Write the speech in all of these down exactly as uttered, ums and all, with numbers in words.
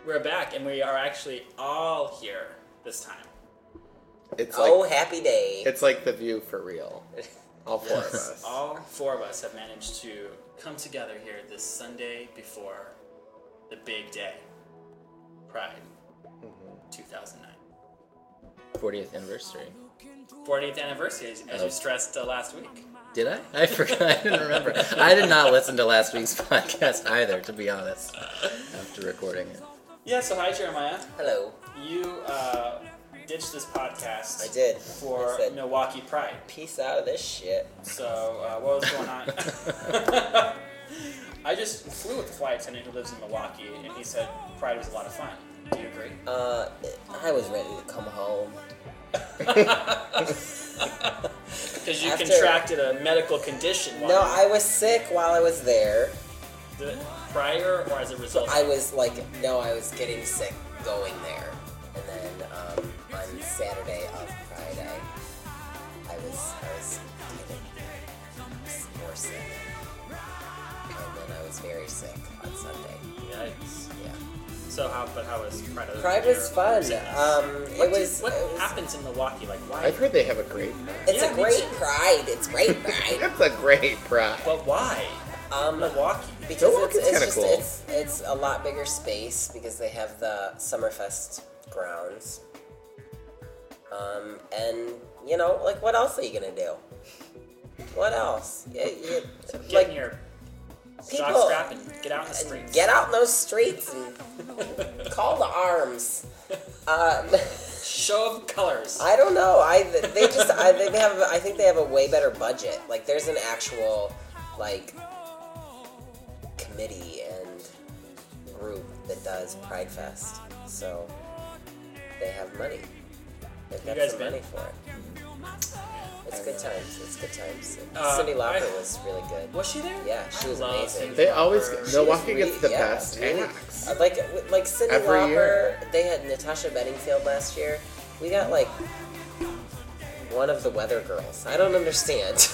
We're back, and we are actually all here this time. It's oh, like, happy day. It's like The View for real. All four of us. All four of us have managed to come together here this Sunday before the big day, Pride, mm-hmm. two thousand nine. fortieth anniversary. fortieth anniversary, as oh. you stressed uh, last week. Did I? I forgot. I didn't remember. I did not listen to last week's podcast either, to be honest, after recording it. Yeah, so hi, Jeremiah. Hello. You uh, ditched this podcast. I did. For I said, Milwaukee Pride. Peace out of this shit. So, uh, what was going on? I just flew with the flight attendant who lives in Milwaukee, and he said Pride was a lot of fun. Do you agree? Uh, I was ready to come home. Because you After, contracted a medical condition. No, I was sick while I was there. The, prior or as a result? I was like, no, I was getting sick going there. And then um, on Saturday of Friday, I was, I was getting more sick. And then I was very sick on Sunday. Yikes. Yeah. So how, but how was Pride? Pride was fun. Um, what it was. What it was, happens in Milwaukee? Like, why? I've heard they have a great Pride. It's Yeah, a me great too. Pride. It's great Pride. It's a great Pride. But why? Um, Milwaukee. Because Milwaukee's it's, it's kinda just cool. it's it's a lot bigger space because they have the Summerfest grounds. Um, and you know, like, what else are you gonna do? What else? You, you, So get like, in your people- stock strap and get out in the streets. get out in those streets and call to arms. Uh, Show of colors. I don't know. I they just I they have I think they have a way better budget. Like, there's an actual like committee and group that does Pride Fest, so they have money. They've You got guys some been? money for it. It's good times. It's good times. Uh, Cindy Lauper I- was really good. Was she there? Yeah, she I was love amazing. Cindy They always Lauper. She Milwaukee was gets the re- yeah, best really. acts. Uh, Like like Cindy Every Lauper, year. they had Natasha Bedingfield last year. We got like one of the Weather Girls. I don't understand.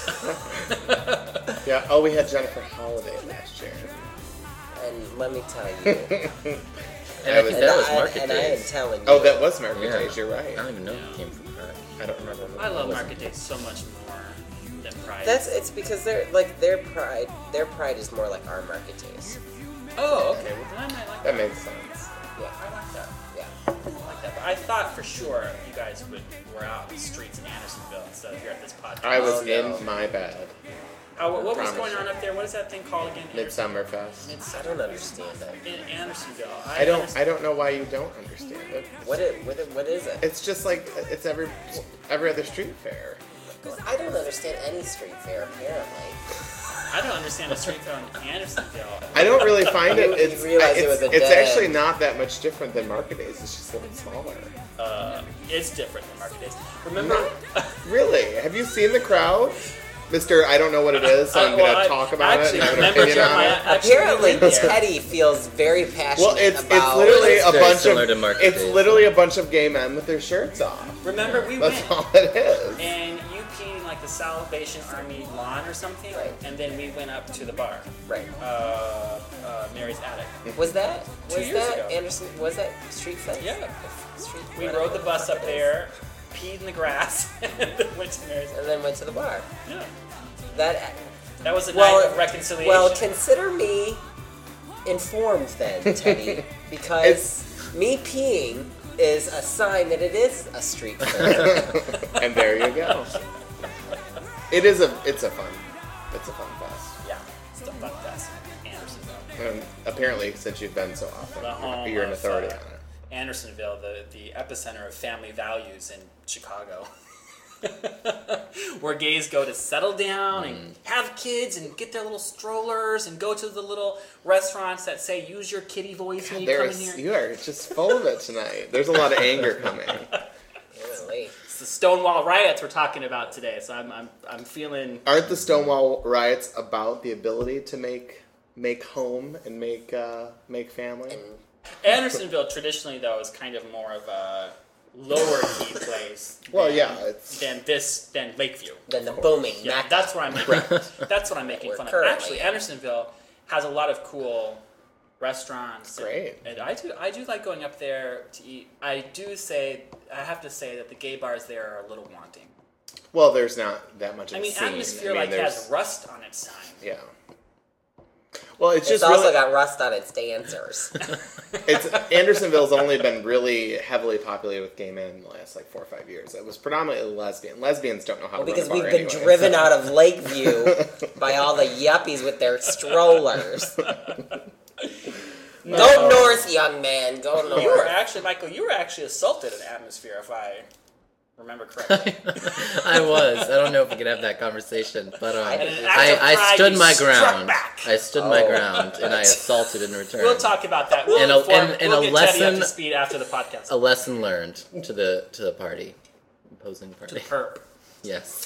Yeah. Oh, we had Jennifer Holiday last year. And let me tell you, And I I was- think that was I, Market and I am Days. telling you. Oh, that was Market Yeah. Days. You're I right. don't even know if it came from Pride. I don't remember. I love Wasn't- Market Days so much more than Pride. That's it's because they're like their pride. Their pride is more like our Market Days. Oh, okay. Well, then I might like that. That makes sense. Yeah, I like that. yeah. I like that. But I thought for sure you guys would were out in the streets in Andersonville instead of here at this podcast. I was Oh, no. in my bed. How, what was Promise going you. on up there? What is that thing called again? Midsummer Fest. I don't understand that. In Andersonville. I don't. understand- I don't know why you don't understand it. What it, what it, what is it? It's just like it's every every other street fair. I don't understand any street fair apparently. I don't understand the street fair in Andersonville. I don't really find it. You It's realize it it's, was a it's dead actually end. not that much different than Market Days. It's just a little smaller. Uh, it's different than Market Days. Remember? Not really. Have you seen the crowd, Mister I don't know what it is, so I'm I- going well, to I- talk about actually, it and have an remember opinion on Jeremiah- it. Actually, Apparently, we went there. Teddy feels very passionate Well, it's about. it's literally It's a very bunch similar of to Market it's Days. literally a bunch of gay men with their shirts off. Remember we That's went all it is. and you peed in like the Salvation Army lawn or something, Right. and then we went up to the bar, Right. uh, uh, Mary's Attic. Was that Two was years that ago. Anderson? Was that Street Fest? Yeah. Street. We whatever rode the bus fuck up it is. there, peed in the grass, and then went to Mary's. and then went to the bar. Yeah. That That was a well, night of reconciliation. well, consider me informed then, Teddy, because me peeing is a sign that it is a street fair. And there you go. It is a it's a fun it's a fun fest. yeah, it's the fun fest in Andersonville. And apparently, since you've been so often, The home you're an of, authority uh, on it. Andersonville, the, the epicenter of family values in Chicago. Where gays go to settle down and have kids and get their little strollers and go to the little restaurants that say use your kitty voice when you There come in is, here. you are just full of it tonight. There's a lot of anger coming. Really? It's the Stonewall riots we're talking about today, so I'm I'm I'm feeling Aren't the Stonewall riots about the ability to make make home and make uh, make family? Andersonville traditionally though is kind of more of a lower key place. Well, than- yeah, it's than this than Lakeview. Then the booming. Yeah, Mac- that's what I'm making. That's what I'm making We're fun of. currently Actually, in. Andersonville has a lot of cool restaurants. Great. And, and I do I do like going up there to eat. I do say I have to say that the gay bars there are a little wanting. Well, there's not that much of I a mean, scene. Atmosphere I mean, like there's- has rust on its sign. Yeah. Well, it's It's just also really, got rust on its dancers. it's Andersonville's only been really heavily populated with gay men in the last like four or five years. It was predominantly lesbian. Lesbians don't know how Well, to because run a we've bar been anyway, driven so- out of Lakeview by all the yuppies with their strollers. No. Go north, young man. Go north. You were actually, Michael, you were actually assaulted in Atmosphere, if I remember correctly. I was. I don't know if we could have that conversation, but um, And in an I, act of I pride, stood you my struck ground. back. I stood my Oh. ground, and I assaulted in return. We'll talk about that. We'll, And a- inform, and- and we'll a get Teddy up lesson- to speed after the podcast. A lesson learned to the to the party, opposing To party. the perp. Yes.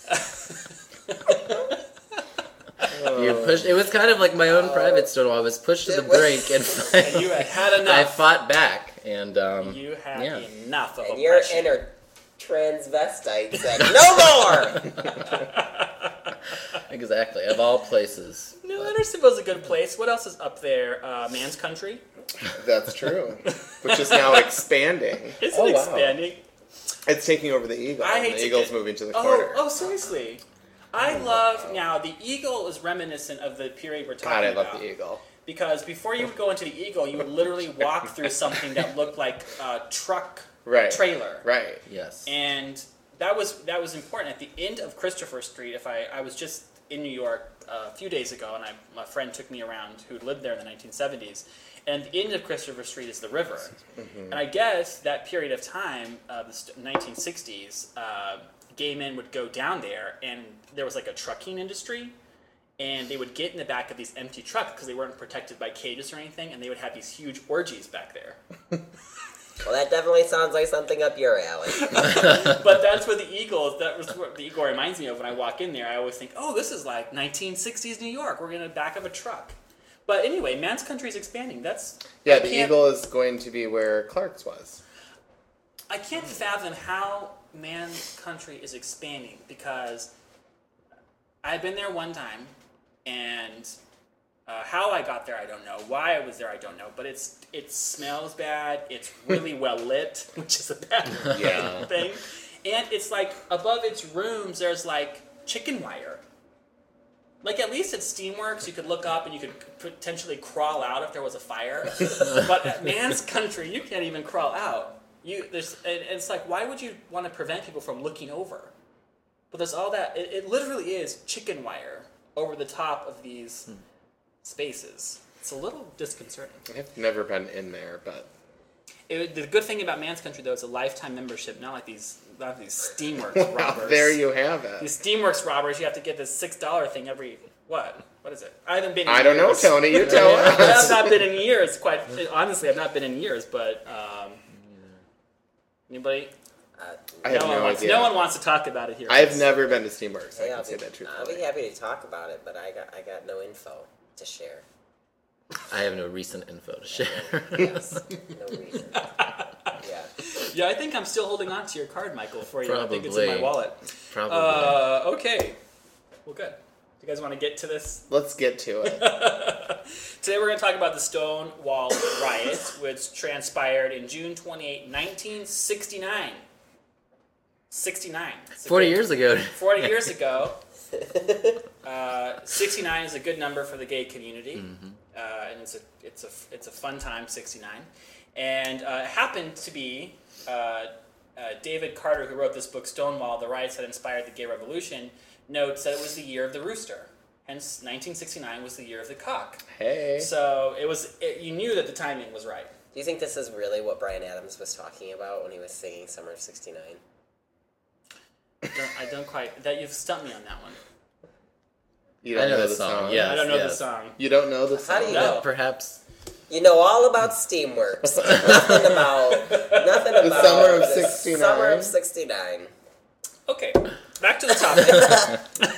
You pushed. It was kind of like my own private Stonewall. I was pushed to the It was- brink, and And you had had I enough. fought back. And um, You had yeah. enough of And your oppression. inner transvestite said, no more! exactly, of all places. No, Andersonville's a good place. What else is up there? Uh, Man's Country. That's true. Which is now expanding. Is Oh, it wow. expanding? It's taking over the Eagle. I and hate the to Eagle's get- moving to the Oh, corner. oh, seriously. I love now the Eagle is reminiscent of the period we're talking God, I love about. the Eagle. Because before you would go into the Eagle, you would literally walk through something that looked like a truck Right. trailer. Right. Yes. And that was that was important. At the end of Christopher Street, if I, I was just in New York uh, a few days ago, and I, my friend took me around who lived there in the nineteen seventies. And the end of Christopher Street is the river. Mm-hmm. And I guess that period of time, uh, the st- nineteen sixties, uh, gay men would go down there, and there was like a trucking industry. And they would get in the back of these empty trucks because they weren't protected by cages or anything, and they would have these huge orgies back there. Well, that definitely sounds like something up your alley. But that's what the Eagle, that was what the Eagle reminds me of when I walk in there. I always think, oh, this is like nineteen sixties New York. We're in the back of a truck. But anyway, Man's Country is expanding. That's Yeah, I the can't- Eagle is going to be where Clark's was. I can't fathom how Man's Country is expanding because I've been there one time, and uh, how I got there I don't know. Why I was there I don't know. But it's it smells bad. It's really well lit, which is a bad Yeah. thing. And it's like above its rooms there's like chicken wire. Like at least at Steamworks you could look up and you could potentially crawl out if there was a fire. But at Man's Country you can't even crawl out. You there's and it's like why would you want to prevent people from looking over? But there's all that. It, it literally is chicken wire over the top of these spaces. It's a little disconcerting. I've never been in there, but It, the good thing about Man's Country though is a lifetime membership, not like these not these Steamworks robbers. there you have it. These Steamworks robbers, you have to get this six dollar thing every what? What is it? I haven't been. In I don't know, years. Tony. You tell I've us. not been in years. Quite honestly, I've not been in years. But um, anybody? Uh, I have no, one no wants, idea. no one wants to talk about it here. I've never been to Steamworks. I hey, can I'll say be, that I'll truthfully. be happy to talk about it, but I got I got no info to share. I have no recent info to share. Yes, no reason. Yeah. Yeah, I think I'm still holding on to your card, Michael, for you. I think it's in my Probably. wallet. Probably. Uh, okay. Well, good. Do you guys want to get to this? Let's get to it. Today we're going to talk about the Stonewall Riots, which transpired in June twenty-eighth, nineteen sixty-nine. sixty-nine. It's a Forty good- years ago. forty years ago. Uh, sixty-nine is a good number for the gay community, uh, and it's a it's a it's a fun time. sixty-nine, and uh, it happened to be uh, uh, David Carter, who wrote this book, Stonewall: The Riots That Inspired the Gay Revolution, notes that it was the year of the rooster. Hence, nineteen sixty-nine was the year of the cock. Hey. So it was. It, you knew that the timing was right. Do you think this is really what Bryan Adams was talking about when he was singing Summer of sixty-nine? I don't, I don't quite. That you've stumped me on that one. You I don't know know the the song, song. yeah. I don't know the yes. song. You don't know the song. How do you No. know? Perhaps. You know all about Steamworks. nothing about nothing The about summer of the sixty-nine. Summer of sixty-nine. Okay, back to the topic.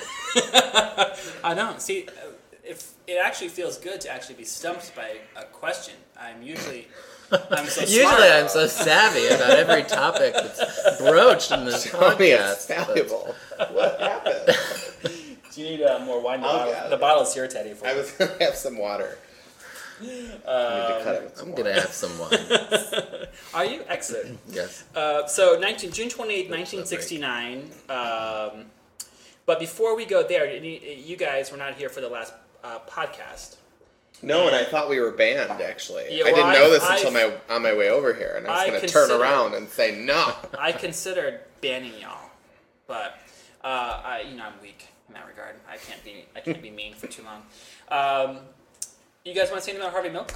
I don't see if it actually feels good to actually be stumped by a question. I'm usually I'm so Usually smart. I'm so savvy about every topic that's broached in this Tony, it's podcast. but- valuable. What happened? Do you need uh, more wine? The, I'll bottle, get it. the bottle's here, Teddy. For I you. was going to have some water. I need to cut it with some I'm gonna have some wine. Are you? Excellent. Yes. Uh, so nineteen, June twenty-eighth, nineteen sixty-nine. Um, but before we go there, you guys were not here for the last uh, podcast. No, and I thought we were banned, actually. Yeah, I well, didn't know I've- this until I've- my on my way over here, and I was I going to turn consider- around and say no. I considered banning y'all, but uh, I, you know, I'm weak in that regard. I can't be, I can't be mean for too long. Um, you guys want to say anything about Harvey Milk?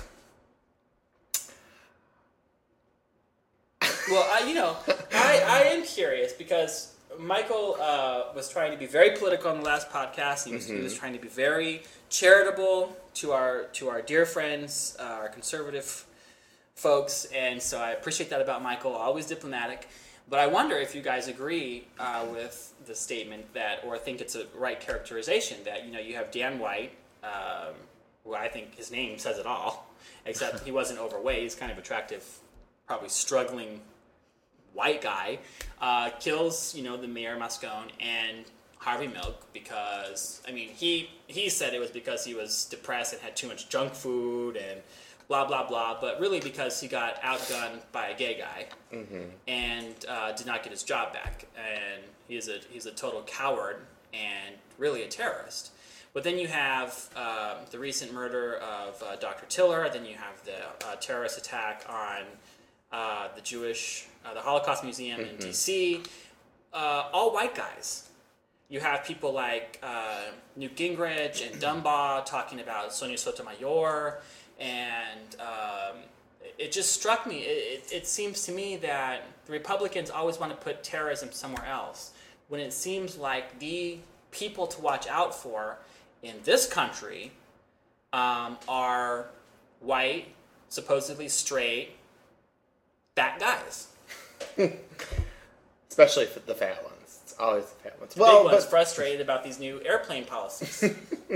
Well, I, you know, I, I am curious because Michael uh, was trying to be very political on the last podcast. He was, he was trying to be very charitable to our to our dear friends, uh, our conservative folks, and so I appreciate that about Michael. Always diplomatic, but I wonder if you guys agree uh, with the statement that, or think it's a right characterization that, you know, you have Dan White, um, who I think his name says it all, except he wasn't overweight. He's kind of attractive, probably struggling white guy, uh, kills, you know, the Mayor Moscone and Harvey Milk because, I mean, he he said it was because he was depressed and had too much junk food and blah, blah, blah, but really because he got outgunned by a gay guy Mm-hmm. and uh, did not get his job back. And he's a, he's a total coward and really a terrorist. But then you have uh, the recent murder of uh, Doctor Tiller, then you have the uh, terrorist attack on uh, the Jewish, uh, the Holocaust Museum in D C, uh, all white guys. You have people like uh, Newt Gingrich and Dunbar talking about Sonia Sotomayor, and um, it just struck me, it, it, it seems to me that the Republicans always want to put terrorism somewhere else, when it seems like the people to watch out for in this country um, are white, supposedly straight, fat guys. Especially for the fat ones. It's always the fat ones. The Well, big one's but frustrated about these new airplane policies.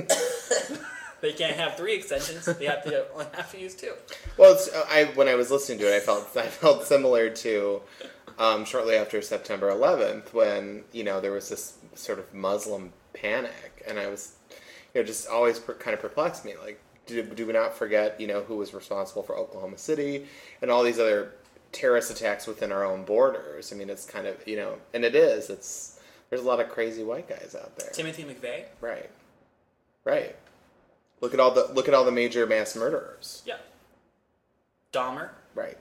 They can't have three extensions; they have to only have to use two. well, it's, uh, I when I was listening to it, I felt I felt similar to um, shortly after September eleventh, when you know there was this sort of Muslim panic, and I was, you know, just always per, kind of perplexed me. Like, do, do we not forget, you know, who was responsible for Oklahoma City and all these other terrorist attacks within our own borders? I mean, it's kind of, you know, and it is. It's there's a lot of crazy white guys out there. Timothy McVeigh. Right, right. Look at all the look at all the major mass murderers. Yeah. Dahmer. Right.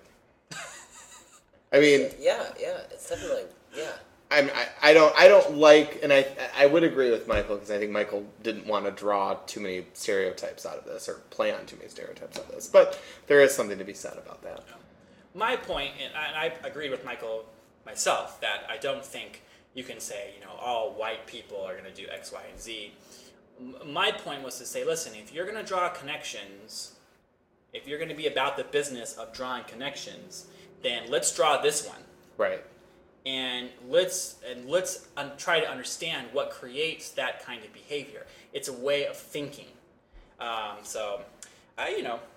I mean, Yeah, yeah, it's definitely, yeah. I'm, I I don't I don't like, and I I would agree with Michael because I think Michael didn't want to draw too many stereotypes out of this or play on too many stereotypes out of this, but there is something to be said about that. My point, and I, I agree with Michael myself, that I don't think you can say, you know, all white people are going to do X, Y, and Z. M- My point was to say, listen, if you're going to draw connections, if you're going to be about the business of drawing connections, then let's draw this one, Right. and let's and let's un- try to understand what creates that kind of behavior. It's a way of thinking. Um, so, I, you know,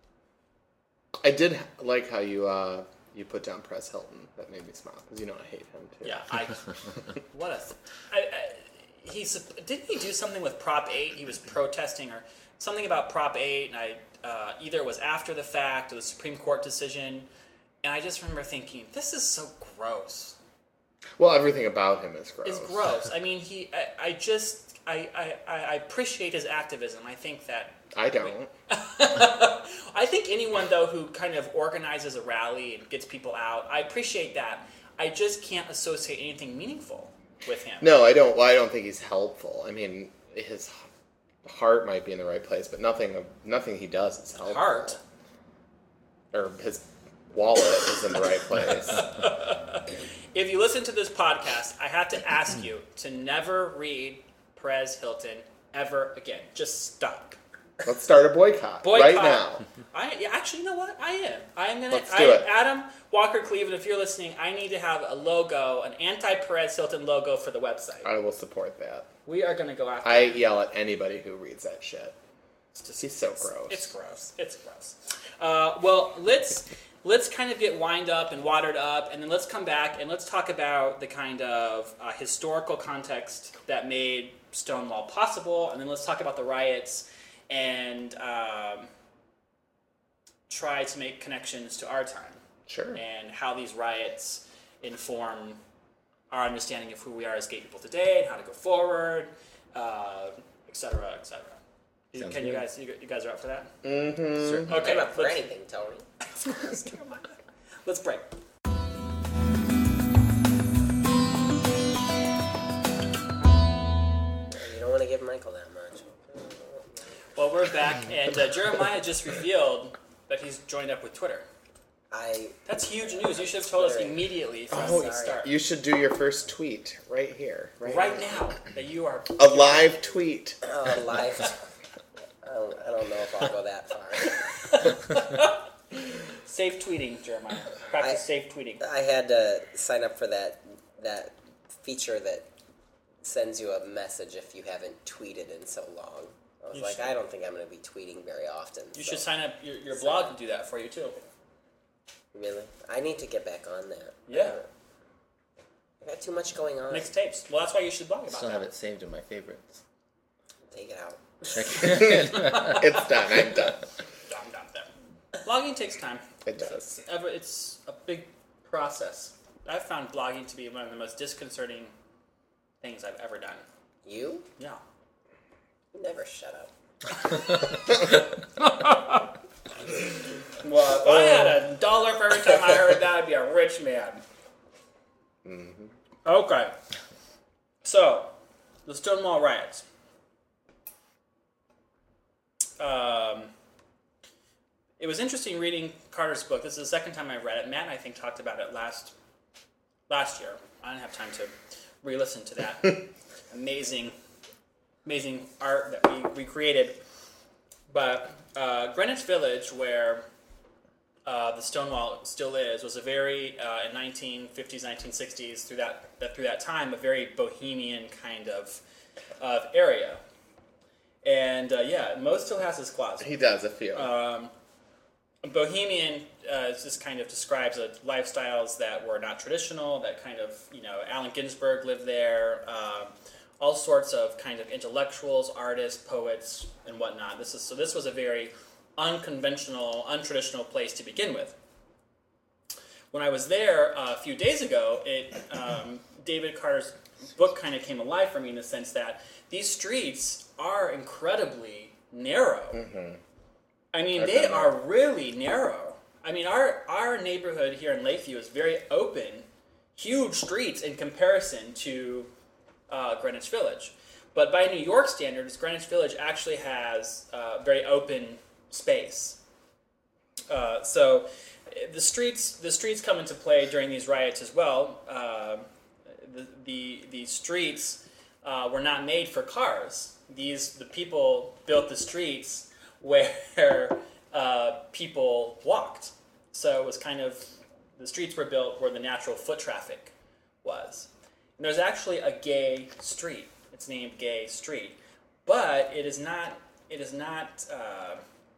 I did like how you uh, you put down Perez Hilton. That made me smile because you know I hate him too. yeah, I what a I, I, he's didn't he do something with Prop eight? He was protesting or something about Prop eight, and I uh, either it was after the fact or the Supreme Court decision, and I just remember thinking, this is so gross. Well, everything about him is gross. It's gross. I mean, he I, I just I, I, I appreciate his activism. I think that I don't. I think anyone, though, who kind of organizes a rally and gets people out, I appreciate that. I just can't associate anything meaningful with him. No, I don't. Well, I don't think he's helpful. I mean, his heart might be in the right place, but nothing nothing he does is helpful. Heart? Or his wallet is in the right place. If you listen to this podcast, I have to ask you to never read Perez Hilton ever again. Just stop. Let's start a boycott, Boycott. right now. I yeah, actually, you know what? I am. I am gonna. Let's I, do it. Adam Walker Cleveland, if you're listening, I need to have a logo, an anti-Perez Hilton logo for the website. I will support that. We are gonna go after. I that. yell at anybody who reads that shit. It's just, He's so it's, gross. It's gross. It's gross. Uh, well, let's let's kind of get wind up and watered up, and then let's come back and let's talk about the kind of uh, historical context that made Stonewall possible, and then let's talk about the riots and um, try to make connections to our time Sure. and how these riots inform our understanding of who we are as gay people today and how to go forward, uh, et cetera, et cetera. Sounds Can you good. guys, you, you guys are up for that? Mm-hmm. Certainly. Okay, I'm up for let's- anything, Tony. Let's break. You don't want to give Michael that much. Well, we're back, and uh, Jeremiah just revealed that he's joined up with Twitter. I That's huge news. You should have told us Twitter. immediately from Oh, the start. You should do your first tweet right here. Right, Right now, that you are A live tweet. uh, live. I don't, I don't know if I'll go that far. safe tweeting, Jeremiah. Practice I- safe tweeting. I had to sign up for that that feature that sends you a message if you haven't tweeted in so long. I was You like, should- I don't think I'm going to be tweeting very often. You so- should sign up your, your blog to do that for you too. Really? I need to get back on that. Yeah. I got too much going on. Mixtapes. Well, that's why you should blog I about still that. have it saved in my favorites. Take it out. Check it. It's done. I'm done. Dum, dum, dum. Blogging takes time. It does. Ever, it's a big process. I've found blogging to be one of the most disconcerting things I've ever done. You? Yeah. You never shut up. Well, if I had a dollar for every time I heard that, I'd be a rich man. Mm-hmm. Okay. So, the Stonewall riots. Um, it was interesting reading Carter's book. This is the second time I read it. Matt and I think talked about it last last year. I didn't have time to re-listen to that amazing, amazing art that we recreated. But uh, Greenwich Village, where uh, the Stonewall still is, was a very uh, in nineteen fifties, nineteen sixties through that, that through that time a very bohemian kind of of area. And uh, yeah, Mo still has his closet. He does a few. Um, Bohemian uh, just kind of describes uh, lifestyles that were not traditional, that kind of, you know, Allen Ginsberg lived there, uh, all sorts of kind of intellectuals, artists, poets, and whatnot. This is so this was a very unconventional, untraditional place to begin with. When I was there uh, a few days ago, it um, David Carter's book kind of came alive for me in the sense that these streets are incredibly narrow. Mm-hmm. I mean, I've they been there. are really narrow. I mean, our our neighborhood here in Lakeview is very open, huge streets in comparison to uh, Greenwich Village. But by New York standards, Greenwich Village actually has uh, very open space. Uh, so the streets the streets come into play during these riots as well. Uh, the, the the streets uh, were not made for cars. These the people built the streets where uh, people walked. So it was kind of, the streets were built where the natural foot traffic was. And there's actually a gay street. It's named Gay Street. But it is not, it is not uh,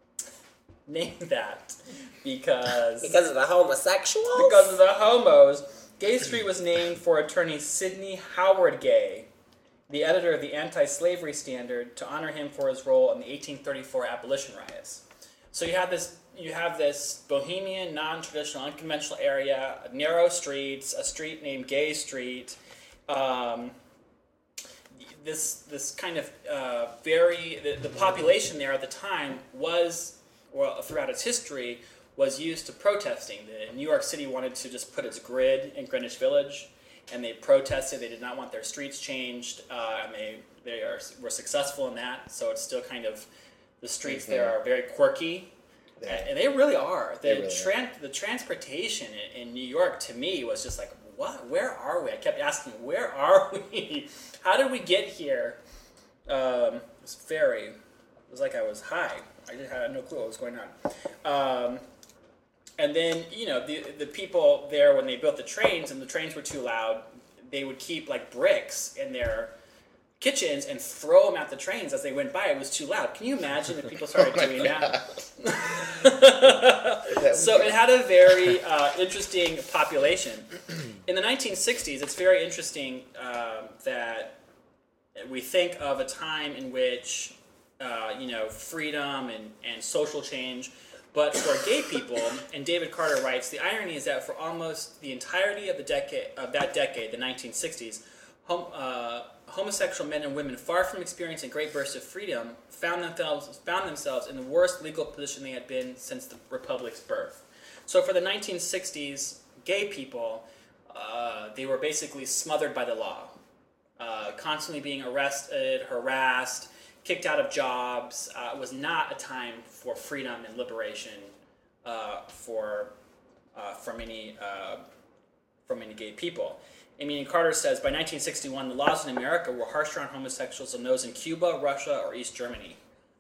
named that because... Because of the homosexuals? Because of the homos. Gay Street was named for attorney Sidney Howard Gay, the editor of the Anti-Slavery Standard, to honor him for his role in the eighteen thirty-four abolition riots. So you have this, you have this bohemian, non-traditional, unconventional area, narrow streets, a street named Gay Street. Um, this this kind of uh, very the, the population there at the time was, well, throughout its history, was used to protesting. The New York City wanted to just put its grid in Greenwich Village, and they protested. They did not want their streets changed, uh, and they they are were successful in that. So it's still kind of, the streets Mm-hmm. there are very quirky, Yeah. and they really are. The They really tran- the transportation in, in New York to me was just like, what? Where are we? I kept asking, where are we? How did we get here? Um, it was very. It was like I was high. I just had no clue what was going on. Um, And then, you know, the the people there, when they built the trains and the trains were too loud, they would keep like bricks in their kitchens and throw them at the trains as they went by. It was too loud. Can you imagine if people started doing that? So it had a very uh, interesting population. In the nineteen sixties, it's very interesting um, that we think of a time in which, uh, you know, freedom and, and social change But for gay people, and David Carter writes, the irony is that for almost the entirety of the decade of that decade, the nineteen sixties, hom- uh, homosexual men and women, far from experiencing great bursts of freedom, found themselves found themselves in the worst legal position they had been since the Republic's birth. So for the nineteen sixties, gay people, uh, they were basically smothered by the law, uh, constantly being arrested, harassed, kicked out of jobs. Uh, it was not a time for freedom and liberation uh, for uh, for many uh, for many gay people. Amy Carter says, by nineteen sixty-one, the laws in America were harsher on homosexuals than those in Cuba, Russia, or East Germany.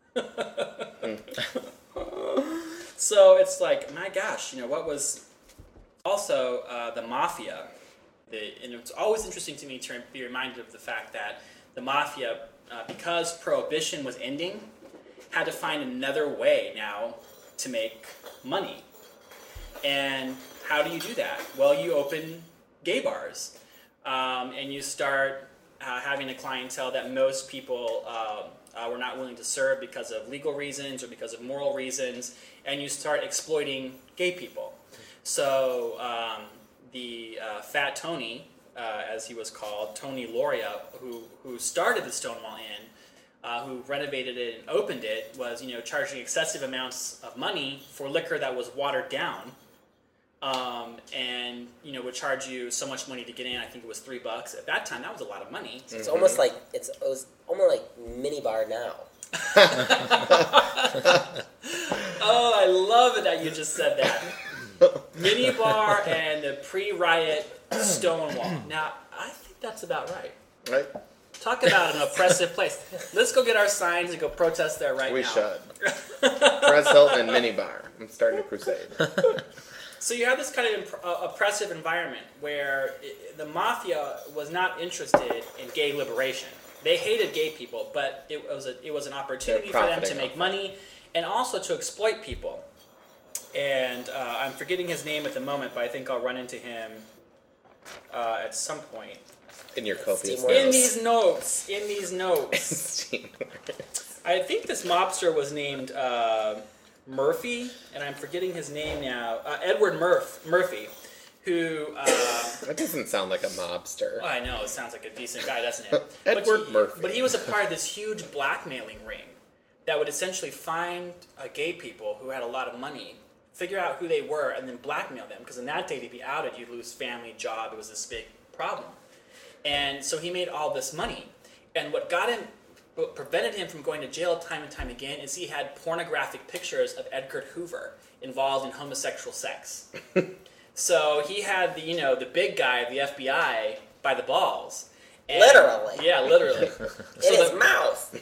So it's like, my gosh, you know, what was also uh, the mafia. The, and it's always interesting to me to be reminded of the fact that the mafia, uh, because prohibition was ending, had to find another way now to make money. And how do you do that? Well, you open gay bars. Um, and you start uh, having a clientele that most people uh, uh, were not willing to serve because of legal reasons or because of moral reasons, and you start exploiting gay people. So um, the uh, Fat Tony, uh, as he was called, Tony Loria, who who started the Stonewall Inn, uh, who renovated it and opened it, was you know charging excessive amounts of money for liquor that was watered down. Um, and, you know, would charge you so much money to get in. I think it was three bucks. At that time, that was a lot of money. So it's mm-hmm. almost like, it's it was almost like mini bar now. Oh, I love it that you just said that. Mini bar and the pre-riot Stonewall. Now, I think that's about right. Right. Talk about an oppressive place. Let's go get our signs and go protest there right we now. We should. Perez Hilton and mini bar. I'm starting a crusade. So you have this kind of imp- uh, oppressive environment where it, the mafia was not interested in gay liberation. They hated gay people, but it was a, it was an opportunity for them to make money and also to exploit people. And uh, I'm forgetting his name at the moment, but I think I'll run into him uh, at some point. In your copious notes. In these notes. In these notes. I think this mobster was named... Uh, Murphy, and I'm forgetting his name now, uh, Edward Murph, Murphy, who... Uh, that doesn't sound like a mobster. Well, I know, it sounds like a decent guy, doesn't it? Edward but he, Murphy. But he was a part of this huge blackmailing ring that would essentially find uh, gay people who had a lot of money, figure out who they were, and then blackmail them, because in that day, to be outed, you'd lose family, job, it was this big problem. And so he made all this money. And what got him... What prevented him from going to jail time and time again is he had pornographic pictures of Edgar Hoover involved in homosexual sex. So he had the, you know, the big guy of the F B I by the balls. And, literally. Yeah, literally. In so his the, mouth.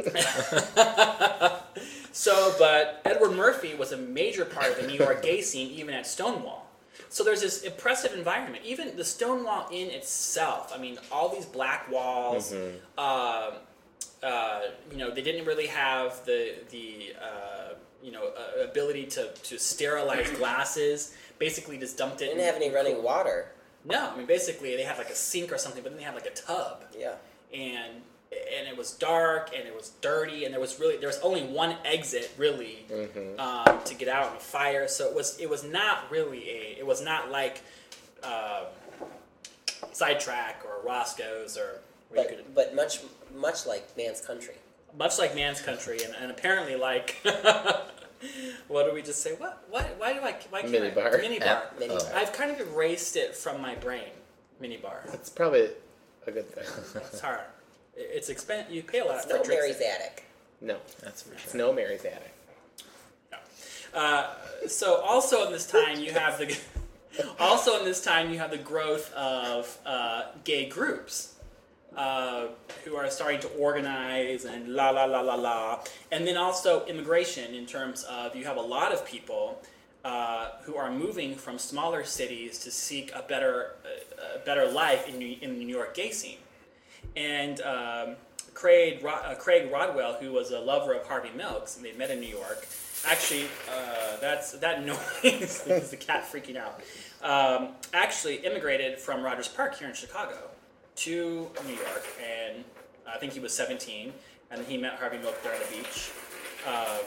So, but Edward Murphy was a major part of the New York gay scene, even at Stonewall. So there's this impressive environment. Even the Stonewall Inn itself, I mean, all these black walls, mm-hmm. uh, Uh, you know, they didn't really have the the uh, you know uh, ability to, to sterilize glasses. Basically, just dumped it. They didn't have any running water. No, I mean basically they had like a sink or something, but then they had like a tub. Yeah. And and it was dark and it was dirty and there was really there was only one exit really mm-hmm. um, to get out on a fire. So it was it was not really a it was not like uh, Sidetrack or Roscoe's or. But, could, but much much like Man's Country. Much like Man's Country, and, and apparently like, what do we just say? What? Why, why do I? Why can't Minibar. I? Minibar. Uh, Minibar. Oh. I've kind of erased it from my brain. Minibar. That's probably a good thing. It's hard. It's expensive. You pay a lot it's for no drinks. Mary's Attic. No, that's for sure. It's no Mary's Attic. No. Uh, so also in this time you have the. Also in this time you have the growth of uh, gay groups. Uh, who are starting to organize and la la la la la, and then also immigration in terms of you have a lot of people uh, who are moving from smaller cities to seek a better a better life in New, in the New York gay scene, and um, Craig uh, Craig Rodwell, who was a lover of Harvey Milk's, and they met in New York. Actually, uh, that's that noise is the cat freaking out. Um, actually, immigrated from Rogers Park here in Chicago to New York, and I think he was seventeen, and he met Harvey Milk there on the beach. Um,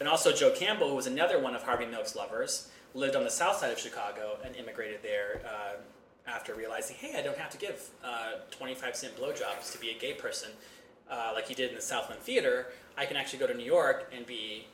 And also Joe Campbell, who was another one of Harvey Milk's lovers, lived on the south side of Chicago and immigrated there uh, after realizing, hey, I don't have to give uh, twenty-five cent blowjobs to be a gay person uh, like he did in the Southland Theater. I can actually go to New York and be...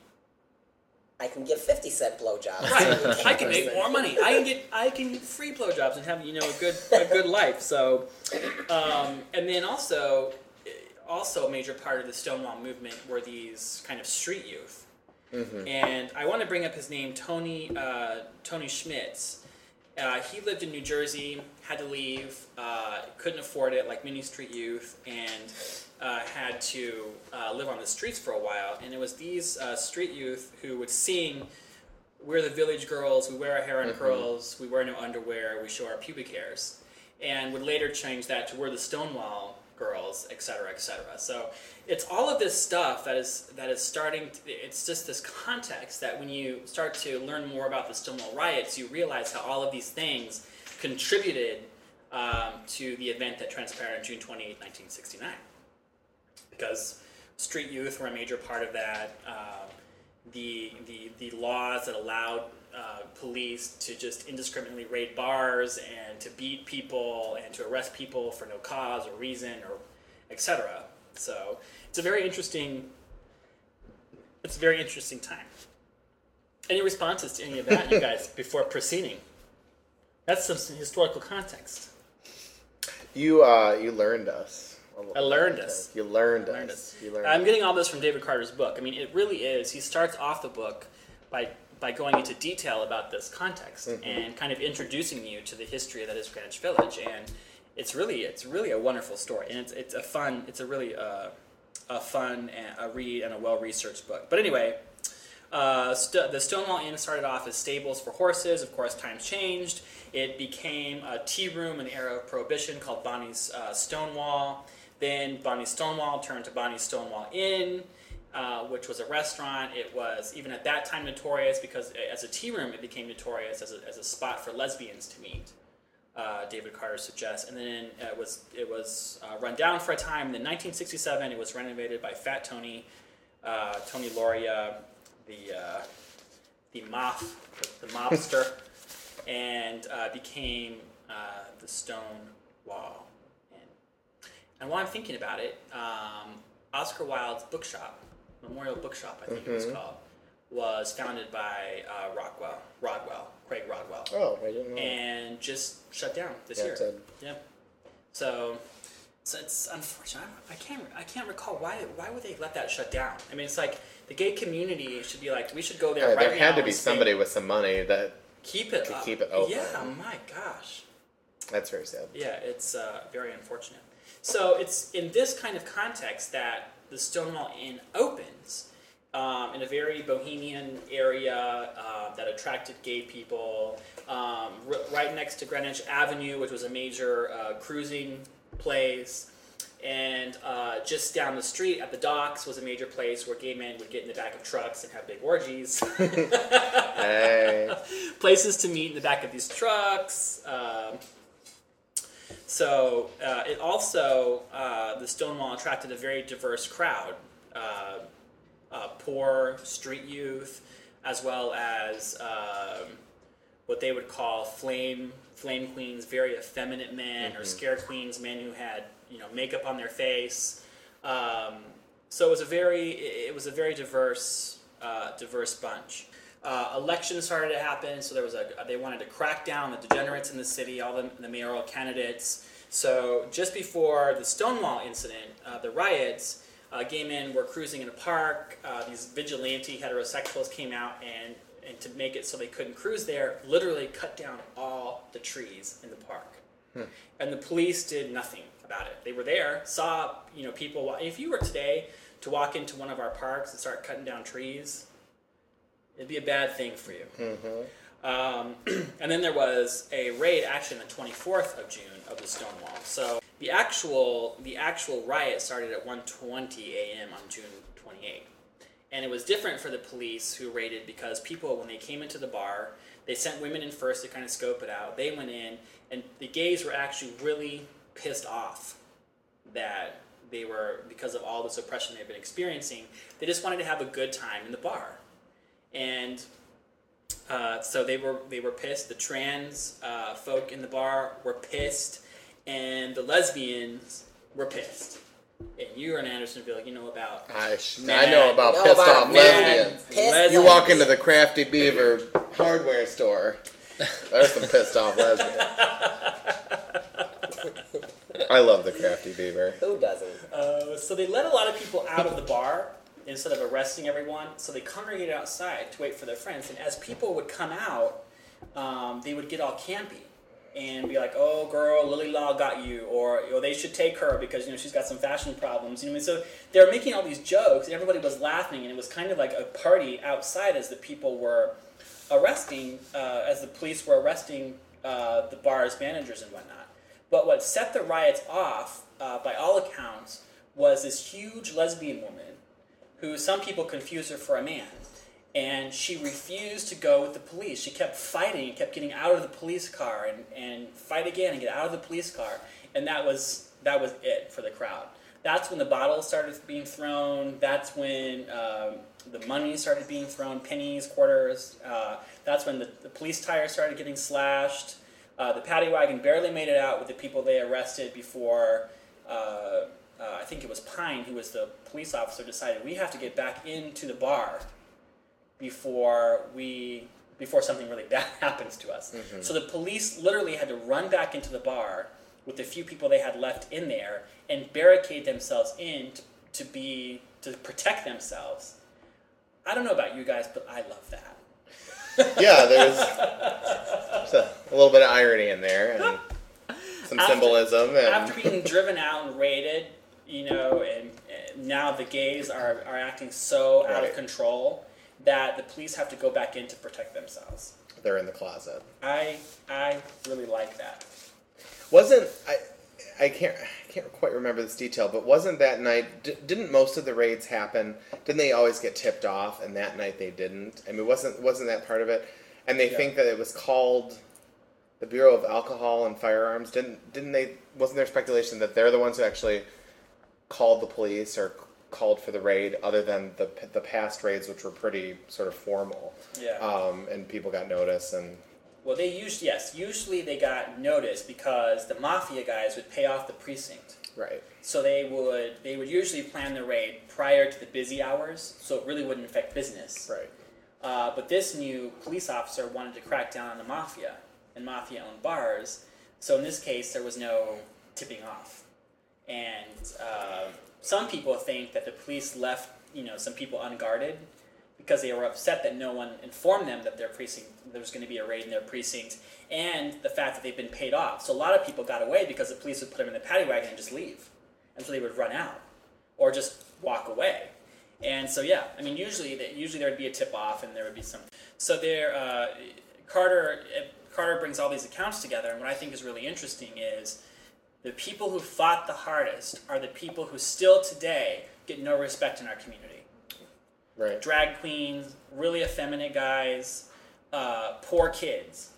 I can give fifty cent blowjobs. Right. I can make more money. I can get I can get free blowjobs and have, you know, a good a good life. So, um, and then also, also a major part of the Stonewall movement were these kind of street youth. Mm-hmm. And I want to bring up his name, Tony uh, Tony Schmitz. Uh, he lived in New Jersey, had to leave, uh, couldn't afford it, like many street youth, and uh, had to uh, live on the streets for a while. And it was these uh, street youth who would sing, "We're the village girls, we wear our hair in mm-hmm. curls, we wear no underwear, we show our pubic hairs," and would later change that to "We're the Stonewall girls," et cetera, et cetera. So it's all of this stuff that is that is starting to, it's just this context that when you start to learn more about the Stonewall riots, you realize how all of these things contributed um, to the event that transpired on June twenty-eighth, nineteen sixty-nine. Because street youth were a major part of that. Uh, the, the, the laws that allowed uh, police to just indiscriminately raid bars and to beat people and to arrest people for no cause or reason or et cetera. So it's a very interesting, it's a very interesting time. Any responses to any of that, you guys, before proceeding? That's some historical context. You uh, you learned us. I learned us. You learned, learned us. us. You learned I'm us. getting all this from David Carter's book. I mean, it really is. He starts off the book by by going into detail about this context mm-hmm. and kind of introducing you to the history that is Greenwich Village, and it's really it's really a wonderful story, and it's it's a fun it's a really uh, a fun and a read and a well researched book. But anyway, uh, st- the Stonewall Inn started off as stables for horses. Of course, times changed. It became a tea room in the era of Prohibition called Bonnie's uh, Stonewall. Then Bonnie's Stonewall turned to Bonnie's Stonewall Inn, uh, which was a restaurant. It was, even at that time, notorious because as a tea room, it became notorious as a, as a spot for lesbians to meet, uh, David Carter suggests. And then it was it was uh, run down for a time. And in nineteen sixty-seven, it was renovated by Fat Tony, uh, Tony Lauria, the uh, the mop, the, the mobster, and uh, became uh, the Stonewall. And while I'm thinking about it, um, Oscar Wilde's bookshop, Memorial Bookshop, I think mm-hmm. it was called, was founded by uh, Rockwell, Rodwell, Craig Rodwell. Oh, I didn't know. And just shut down this yeah, year. It did. Yeah. So, so it's unfortunate. I can't. I can't recall why. Why would they let that shut down? I mean, it's like the gay community should be like, we should go there Uh, right now. there had to be and say, somebody with some money that keep it could up. keep it open. Yeah. My gosh. That's very sad. Yeah, it's uh, very unfortunate. So it's in this kind of context that the Stonewall Inn opens um, in a very bohemian area uh, that attracted gay people, um, r- right next to Greenwich Avenue, which was a major uh, cruising place, and uh, just down the street at the docks was a major place where gay men would get in the back of trucks and have big orgies. Hey. Places to meet in the back of these trucks. Um, So uh, it also, uh, the Stonewall attracted a very diverse crowd, uh, uh, poor street youth, as well as um, what they would call flame flame queens, very effeminate men, mm-hmm. or scare queens, men who had you know makeup on their face. Um, so it was a very it was a very diverse uh, diverse bunch. Uh, elections started to happen, so there was a. They wanted to crack down the degenerates in the city, all the, the mayoral candidates. So just before the Stonewall incident, uh, the riots, uh, gay men were cruising in a park. Uh, these vigilante heterosexuals came out and, and to make it so they couldn't cruise there, literally cut down all the trees in the park. Hmm. And the police did nothing about it. They were there, saw you know people. If you were today to walk into one of our parks and start cutting down trees, it'd be a bad thing for you. Mm-hmm. Um, and then there was a raid actually on the twenty-fourth of June of the Stonewall. So the actual the actual riot started at one twenty a.m. on June twenty-eighth. And it was different for the police who raided because people, when they came into the bar, they sent women in first to kind of scope it out. They went in, and the gays were actually really pissed off that they were, because of all this oppression they've been experiencing, they just wanted to have a good time in the bar. and uh, so they were they were pissed. The trans uh, folk in the bar were pissed, and the lesbians were pissed. And you are in Andersonville, you know about. I, sh- Mad- I know about know pissed about off mad- lesbians. Pissed Les- You off. walk into the Crafty Beaver hardware store. There's some pissed off lesbians. I love the Crafty Beaver. Who doesn't? Uh, so they let a lot of people out of the bar instead of arresting everyone. So they congregated outside to wait for their friends. And as people would come out, um, they would get all campy and be like, "Oh, girl, Lily Law got you," or "Oh, they should take her because you know she's got some fashion problems." You know, what I mean? So they were making all these jokes, and everybody was laughing, and it was kind of like a party outside as the people were arresting, uh, as the police were arresting uh, the bar's managers and whatnot. But what set the riots off, uh, by all accounts, was this huge lesbian woman who some people confused her for a man. And she refused to go with the police. She kept fighting and kept getting out of the police car and, and fight again and get out of the police car. And that was that was it for the crowd. That's when the bottles started being thrown. That's when um, the money started being thrown, pennies, quarters. Uh, that's when the, the police tires started getting slashed. Uh, the paddy wagon barely made it out with the people they arrested before, uh, uh, I think it was Pine, who was the police officer, decided we have to get back into the bar before we before something really bad happens to us. Mm-hmm. So the police literally had to run back into the bar with the few people they had left in there and barricade themselves in to, to be to protect themselves. I don't know about you guys, but I love that. Yeah, there's, there's a, a little bit of irony in there and some After- symbolism. And After being driven out and raided, you know, and, and now the gays are, are acting so out Right. of control that the police have to go back in to protect themselves. they're in the closet. I I really like that. Wasn't I? I can't. I can't quite remember this detail, but wasn't that night? D- didn't most of the raids happen? Didn't they always get tipped off, and that night they didn't? I mean, wasn't wasn't that part of it? And they Yeah. think that it was called the Bureau of Alcohol and Firearms. Didn't didn't they? Wasn't there speculation that they're the ones who actually called the police or called for the raid, other than the the past raids, which were pretty sort of formal? Yeah. Um, and people got notice and. Well, they used yes. Usually they got noticed because the mafia guys would pay off the precinct. Right. So they would they would usually plan the raid prior to the busy hours, so it really wouldn't affect business. Right. Uh, but this new police officer wanted to crack down on the mafia and mafia-owned bars. So in this case, there was no tipping off, and uh, some people think that the police left you know some people unguarded because they were upset that no one informed them that their precinct there was going to be a raid in their precinct, and the fact that they've been paid off. So a lot of people got away because the police would put them in the paddy wagon and just leave, and so they would run out or just walk away. And so yeah, I mean usually that usually there would be a tip off and there would be some. So there, uh, Carter Carter brings all these accounts together, and what I think is really interesting is the people who fought the hardest are the people who still today get no respect in our community. Right. Drag queens, really effeminate guys, uh, poor kids.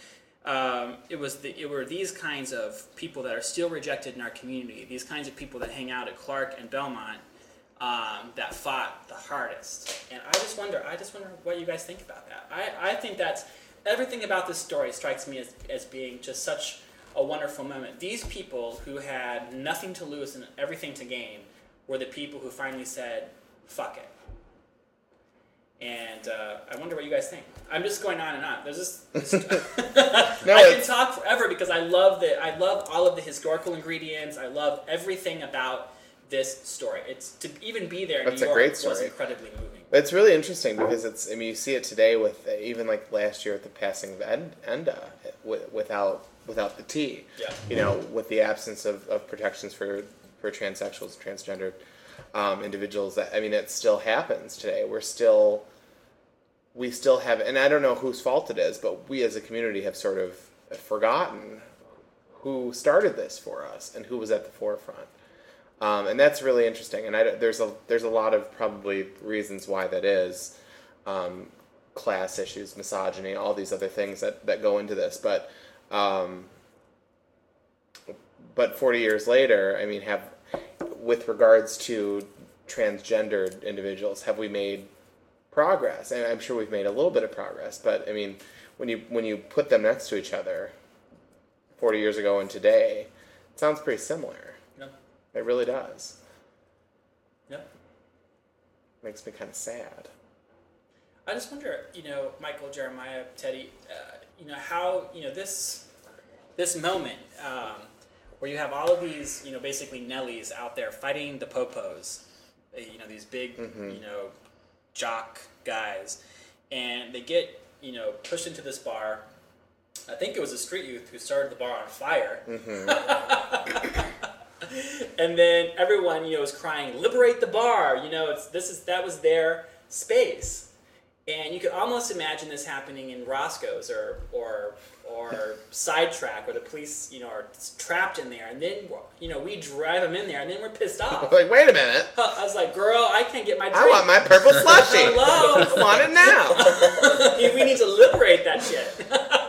Um, it was the, it were these kinds of people that are still rejected in our community. These kinds of people that hang out at Clark and Belmont um, that fought the hardest. And I just wonder, I just wonder what you guys think about that. I, I think that's everything about this story strikes me as as being just such a wonderful moment. These people who had nothing to lose and everything to gain were the people who finally said, "Fuck it." And uh, I wonder what you guys think. I'm just going on and on. There's just No, I can it's- talk forever because I love the I love all of the historical ingredients. I love everything about this story. It's to even be there in That's New a York great was story. incredibly moving. It's really interesting because it's. I mean, you see it today with uh, even like last year with the passing of Ed, Enda wi- without without the T. Yeah. You know, with the absence of, of protections for for transsexuals, transgendered um, individuals. That I mean, it still happens today. We're still. We still have, and I don't know whose fault it is, but we as a community have sort of forgotten who started this for us and who was at the forefront. Um, and that's really interesting. And I, there's a there's a lot of probably reasons why that is, um, class issues, misogyny, all these other things that, that go into this. But um, but forty years later, I mean, have with regards to transgendered individuals, have we made progress, and I'm sure we've made a little bit of progress. But I mean, when you when you put them next to each other, forty years ago and today, it sounds pretty similar. Yep. It really does. Yep. Makes me kind of sad. I just wonder, you know, Michael, Jeremiah, Teddy, uh, you know, how, you know, this this moment um, where you have all of these, you know, basically Nellies out there fighting the popos, uh, you know, these big, mm-hmm. you know, jock guys, and they get, you know, pushed into this bar. I think it was a street youth who started the bar on fire. Mm-hmm. And then everyone, you know, is crying, "Liberate the bar!" You know, it's this is that was their space. And you could almost imagine this happening in Roscoe's or or or Sidetrack, where the police, you know, are trapped in there, and then you know we drive them in there, and then we're pissed off. Like, wait a minute! I was like, "Girl, I can't get my drink. I want my purple slushie. Hello, I want it now. We need to liberate that shit."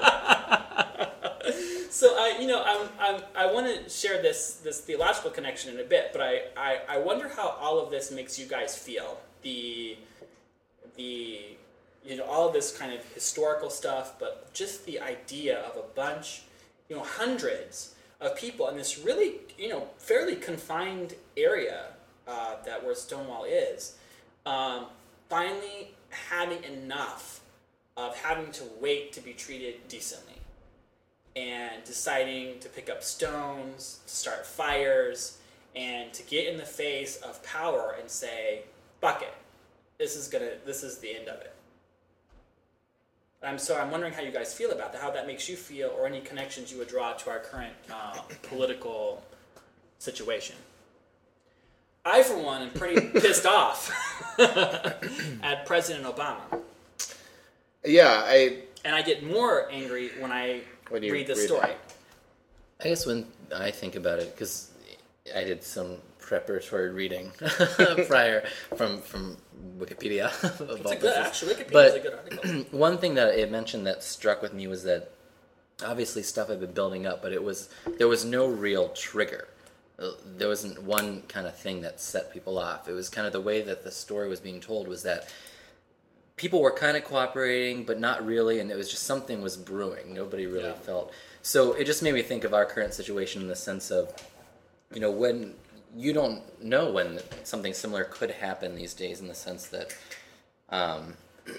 So I, you know, I'm, I'm I want to share this this theological connection in a bit, but I, I I wonder how all of this makes you guys feel. The the you know, all of this kind of historical stuff, but just the idea of a bunch, you know, hundreds of people in this really, you know, fairly confined area uh, that where Stonewall is, um, finally having enough of having to wait to be treated decently and deciding to pick up stones, start fires, and to get in the face of power and say, "Fuck it, this is gonna, this is the end of it." I'm so I'm wondering how you guys feel about that, how that makes you feel, or any connections you would draw to our current uh, political situation. I, for one, am pretty pissed off at President Obama. Yeah, I... And I get more angry when I when you read this read story. It. I guess when I think about it, because I did some preparatory reading prior from from Wikipedia. It's a good, actually, Wikipedia but is a good article. One thing that it mentioned that struck with me was that obviously stuff had been building up, but it was there was no real trigger. There wasn't one kind of thing that set people off. It was kind of the way that the story was being told was that people were kind of cooperating, but not really, and it was just something was brewing. Nobody really yeah. felt. So it just made me think of our current situation in the sense of, you know, when you don't know when something similar could happen these days, in the sense that um,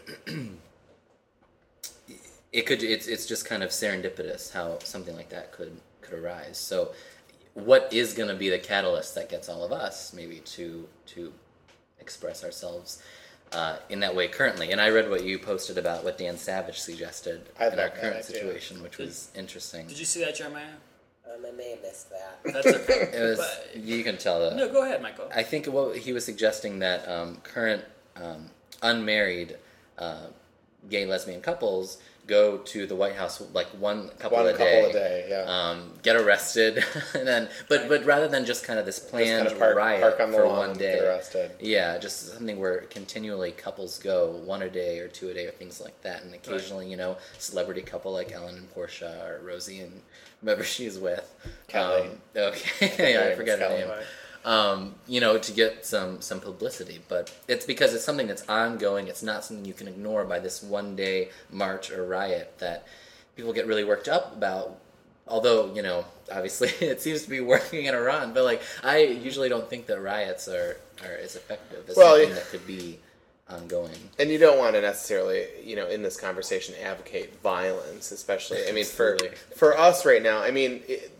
it could. It's it's just kind of serendipitous how something like that could could arise. So, what is going to be the catalyst that gets all of us maybe to to express ourselves uh, in that way currently? And I read what you posted about what Dan Savage suggested I in our that, current too. situation, which was interesting. Did you see that, Jeremiah? Um, I may have missed that. That's okay. It was. But, You can tell that. no, go ahead, Michael. I think what he was suggesting that um, current um, unmarried uh, gay lesbian couples go to the White House like one couple One a couple day, a day, yeah. um, get arrested, and then but but rather than just kind of this planned Just kind of park, riot park on the for lawn one and day, get arrested. yeah, just something where continually couples go one a day or two a day or things like that, and occasionally Right. you know celebrity couple like Ellen and Portia or Rosie and whoever she's with. Kelly. Um, okay, yeah, I forget her Kelly. name. Um, you know, to get some some publicity, but it's because it's something that's ongoing. It's not something you can ignore by this one day march or riot that people get really worked up about. Although, you know, obviously it seems to be working in Iran, but like I usually don't think that riots are, are as effective as Well, something yeah. that could be ongoing. And you don't want to necessarily, you know, in this conversation, advocate violence, especially. I mean, for Absolutely. for us right now, I mean, it,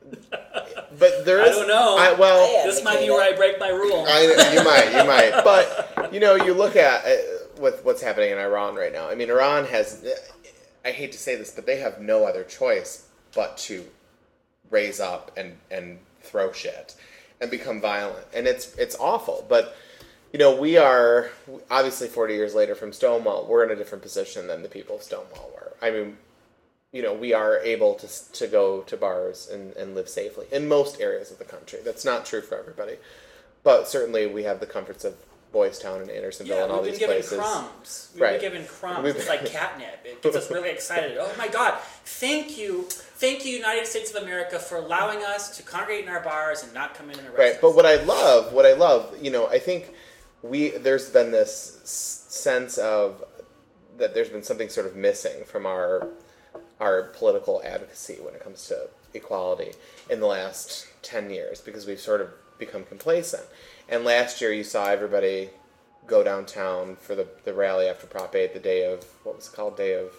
but there is. I don't know. I, well, I This might be where I break my rule. I, you might, you might. But, you know, you look at uh, with what's happening in Iran right now. I mean, Iran has, I hate to say this, but they have no other choice but to raise up and, and throw shit and become violent. And it's it's awful. But, you know, we are, obviously forty years later from Stonewall, we're in a different position than the people of Stonewall were. I mean, you know, we are able to to go to bars and, and live safely in most areas of the country. That's not true for everybody. But certainly we have the comforts of Boys Town and Andersonville Yeah, and all we've been these given places. crumbs. We've Right. been given crumbs. We've- It's like catnip. It gets us really excited. Oh my God! Thank you, thank you, United States of America, for allowing us to congregate in our bars and not come in and arrest Right, us. but what I love, what I love, you know, I think we there's been this s- sense of that there's been something sort of missing from our our political advocacy when it comes to equality in the last ten years because we've sort of become complacent. And last year you saw everybody go downtown for the, the rally after Prop eight, the day of, what was it called? Day of...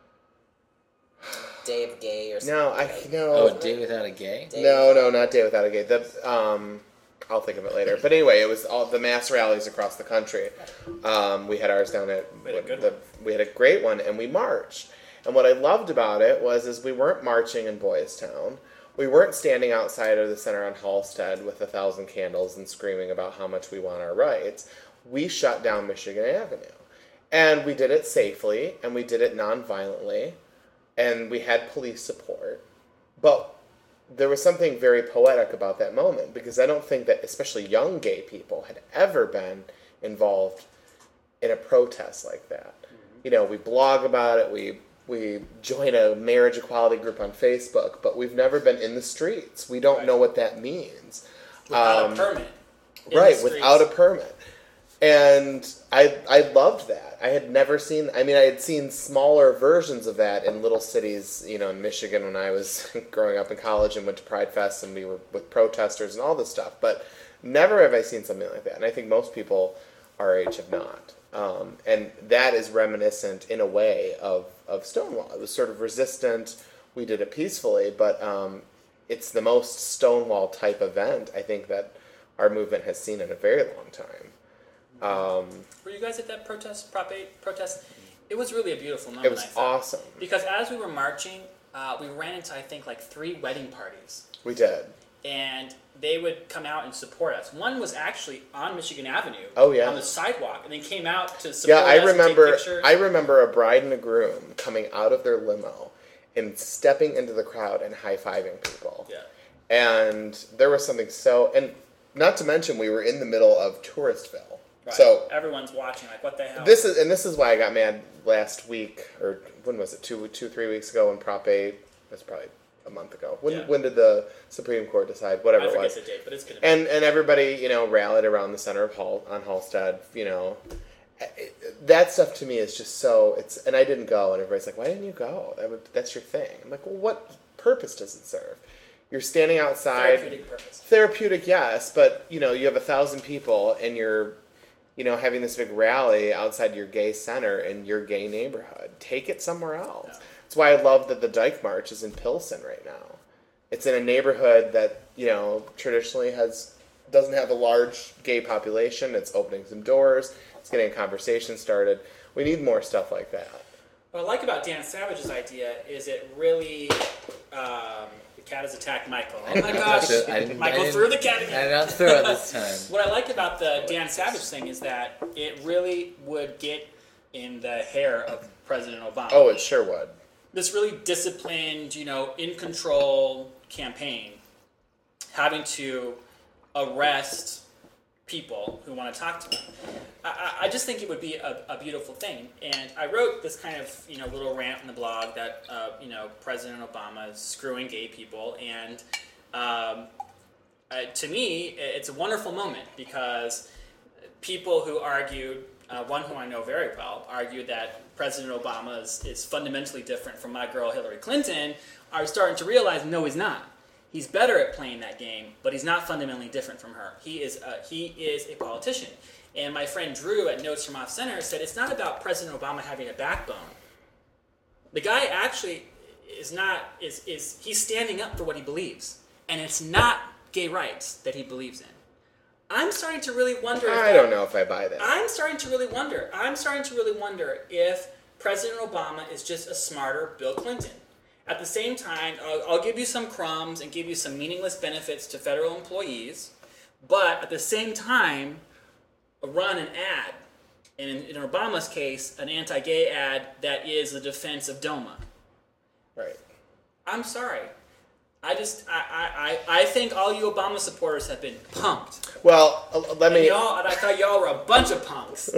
Day of Gay or something. No, I no. Oh, Day Without a Gay? Day No, of- no, not Day Without a Gay. The, um, I'll think of it later. But anyway, it was all the mass rallies across the country. Um, we had ours down at... We had a good the, one. We had a great one, and we marched. And what I loved about it was is we weren't marching in Boys Town. We weren't standing outside of the center on Halstead with a thousand candles and screaming about how much we want our rights. We shut down Michigan Avenue. And we did it safely, and we did it non-violently, and we had police support. But there was something very poetic about that moment, because I don't think that especially young gay people had ever been involved in a protest like that. Mm-hmm. You know, we blog about it, we we join a marriage equality group on Facebook, but we've never been in the streets. We don't Right. know what that means. Without Um, a permit. in the Right, streets. without a permit. And I I loved that. I had never seen, I mean, I had seen smaller versions of that in little cities, you know, in Michigan when I was growing up in college and went to Pride Fest and we were with protesters and all this stuff. But never have I seen something like that. And I think most people our age have not. Um, and that is reminiscent in a way of, of Stonewall. It was sort of resistant. We did it peacefully, but um, it's the most Stonewall type event I think that our movement has seen in a very long time. Um, Were you guys at that protest, Prop eight protest? It was really a beautiful moment. it was I thought. awesome. Because as we were marching, uh, we ran into, I think, like three wedding parties. We did. And they would come out and support us. One was actually on Michigan Avenue. Oh, yeah. On the sidewalk. And they came out to support Yeah, I us and remember. take pictures. I remember a bride and a groom coming out of their limo and stepping into the crowd and high fiving people. Yeah. And there was something so, and not to mention we were in the middle of Touristville. Right. So everyone's watching, like, what the hell? this is, and this is why I got mad last week, or when was it? Two, two, three weeks ago when Prop eight. That's probably a month ago. When, Yeah. when did the Supreme Court decide? Whatever I it forget was. the date, but it's gonna be. And and everybody, you know, rallied around the center of Hall on Halstead, you know. That stuff to me is just so, it's, and I didn't go, and everybody's like, why didn't you go? That would, that's your thing. I'm like, well, what purpose does it serve? You're standing outside. Therapeutic purpose. Therapeutic, yes, but, you know, you have a thousand people, and you're, you know, having this big rally outside your gay center in your gay neighborhood. Take it somewhere else. Yeah. That's why I love that the Dyke March is in Pilsen right now. It's in a neighborhood that, you know, traditionally has doesn't have a large gay population. It's opening some doors. It's getting a conversation started. We need more stuff like that. What I like about Dan Savage's idea is it really. Um, the cat has attacked Michael. Oh my gosh! I didn't, Michael I didn't, threw the cat again. I did not throw it this time. What I like about the Dan Savage thing is that it really would get in the hair of President Obama. Oh, it sure would. This really disciplined, you know, in control campaign, having to arrest people who want to talk to him. I, I just think it would be a, a beautiful thing. And I wrote this kind of, you know, little rant in the blog that, uh, you know, President Obama is screwing gay people. And um, uh, to me, it's a wonderful moment because people who argued, uh, one who I know very well, argued that President Obama is, is fundamentally different from my girl Hillary Clinton, are starting to realize, no, he's not. He's better at playing that game, but he's not fundamentally different from her. He is a, he is a politician. And my friend Drew at Notes from Off Center said it's not about President Obama having a backbone. The guy actually is not, is, is he's standing up for what he believes. And it's not gay rights that he believes in. I'm starting to really wonder if I that, don't know if I buy that. I'm starting to really wonder. I'm starting to really wonder if President Obama is just a smarter Bill Clinton. At the same time, I'll, I'll give you some crumbs and give you some meaningless benefits to federal employees, but at the same time, run an ad, and in, in Obama's case, an anti-gay ad that is the defense of DOMA. Right. I'm sorry. I just, I, I, I think all you Obama supporters have been punked. Well, uh, let And me. y'all, and I thought y'all were a bunch of punks.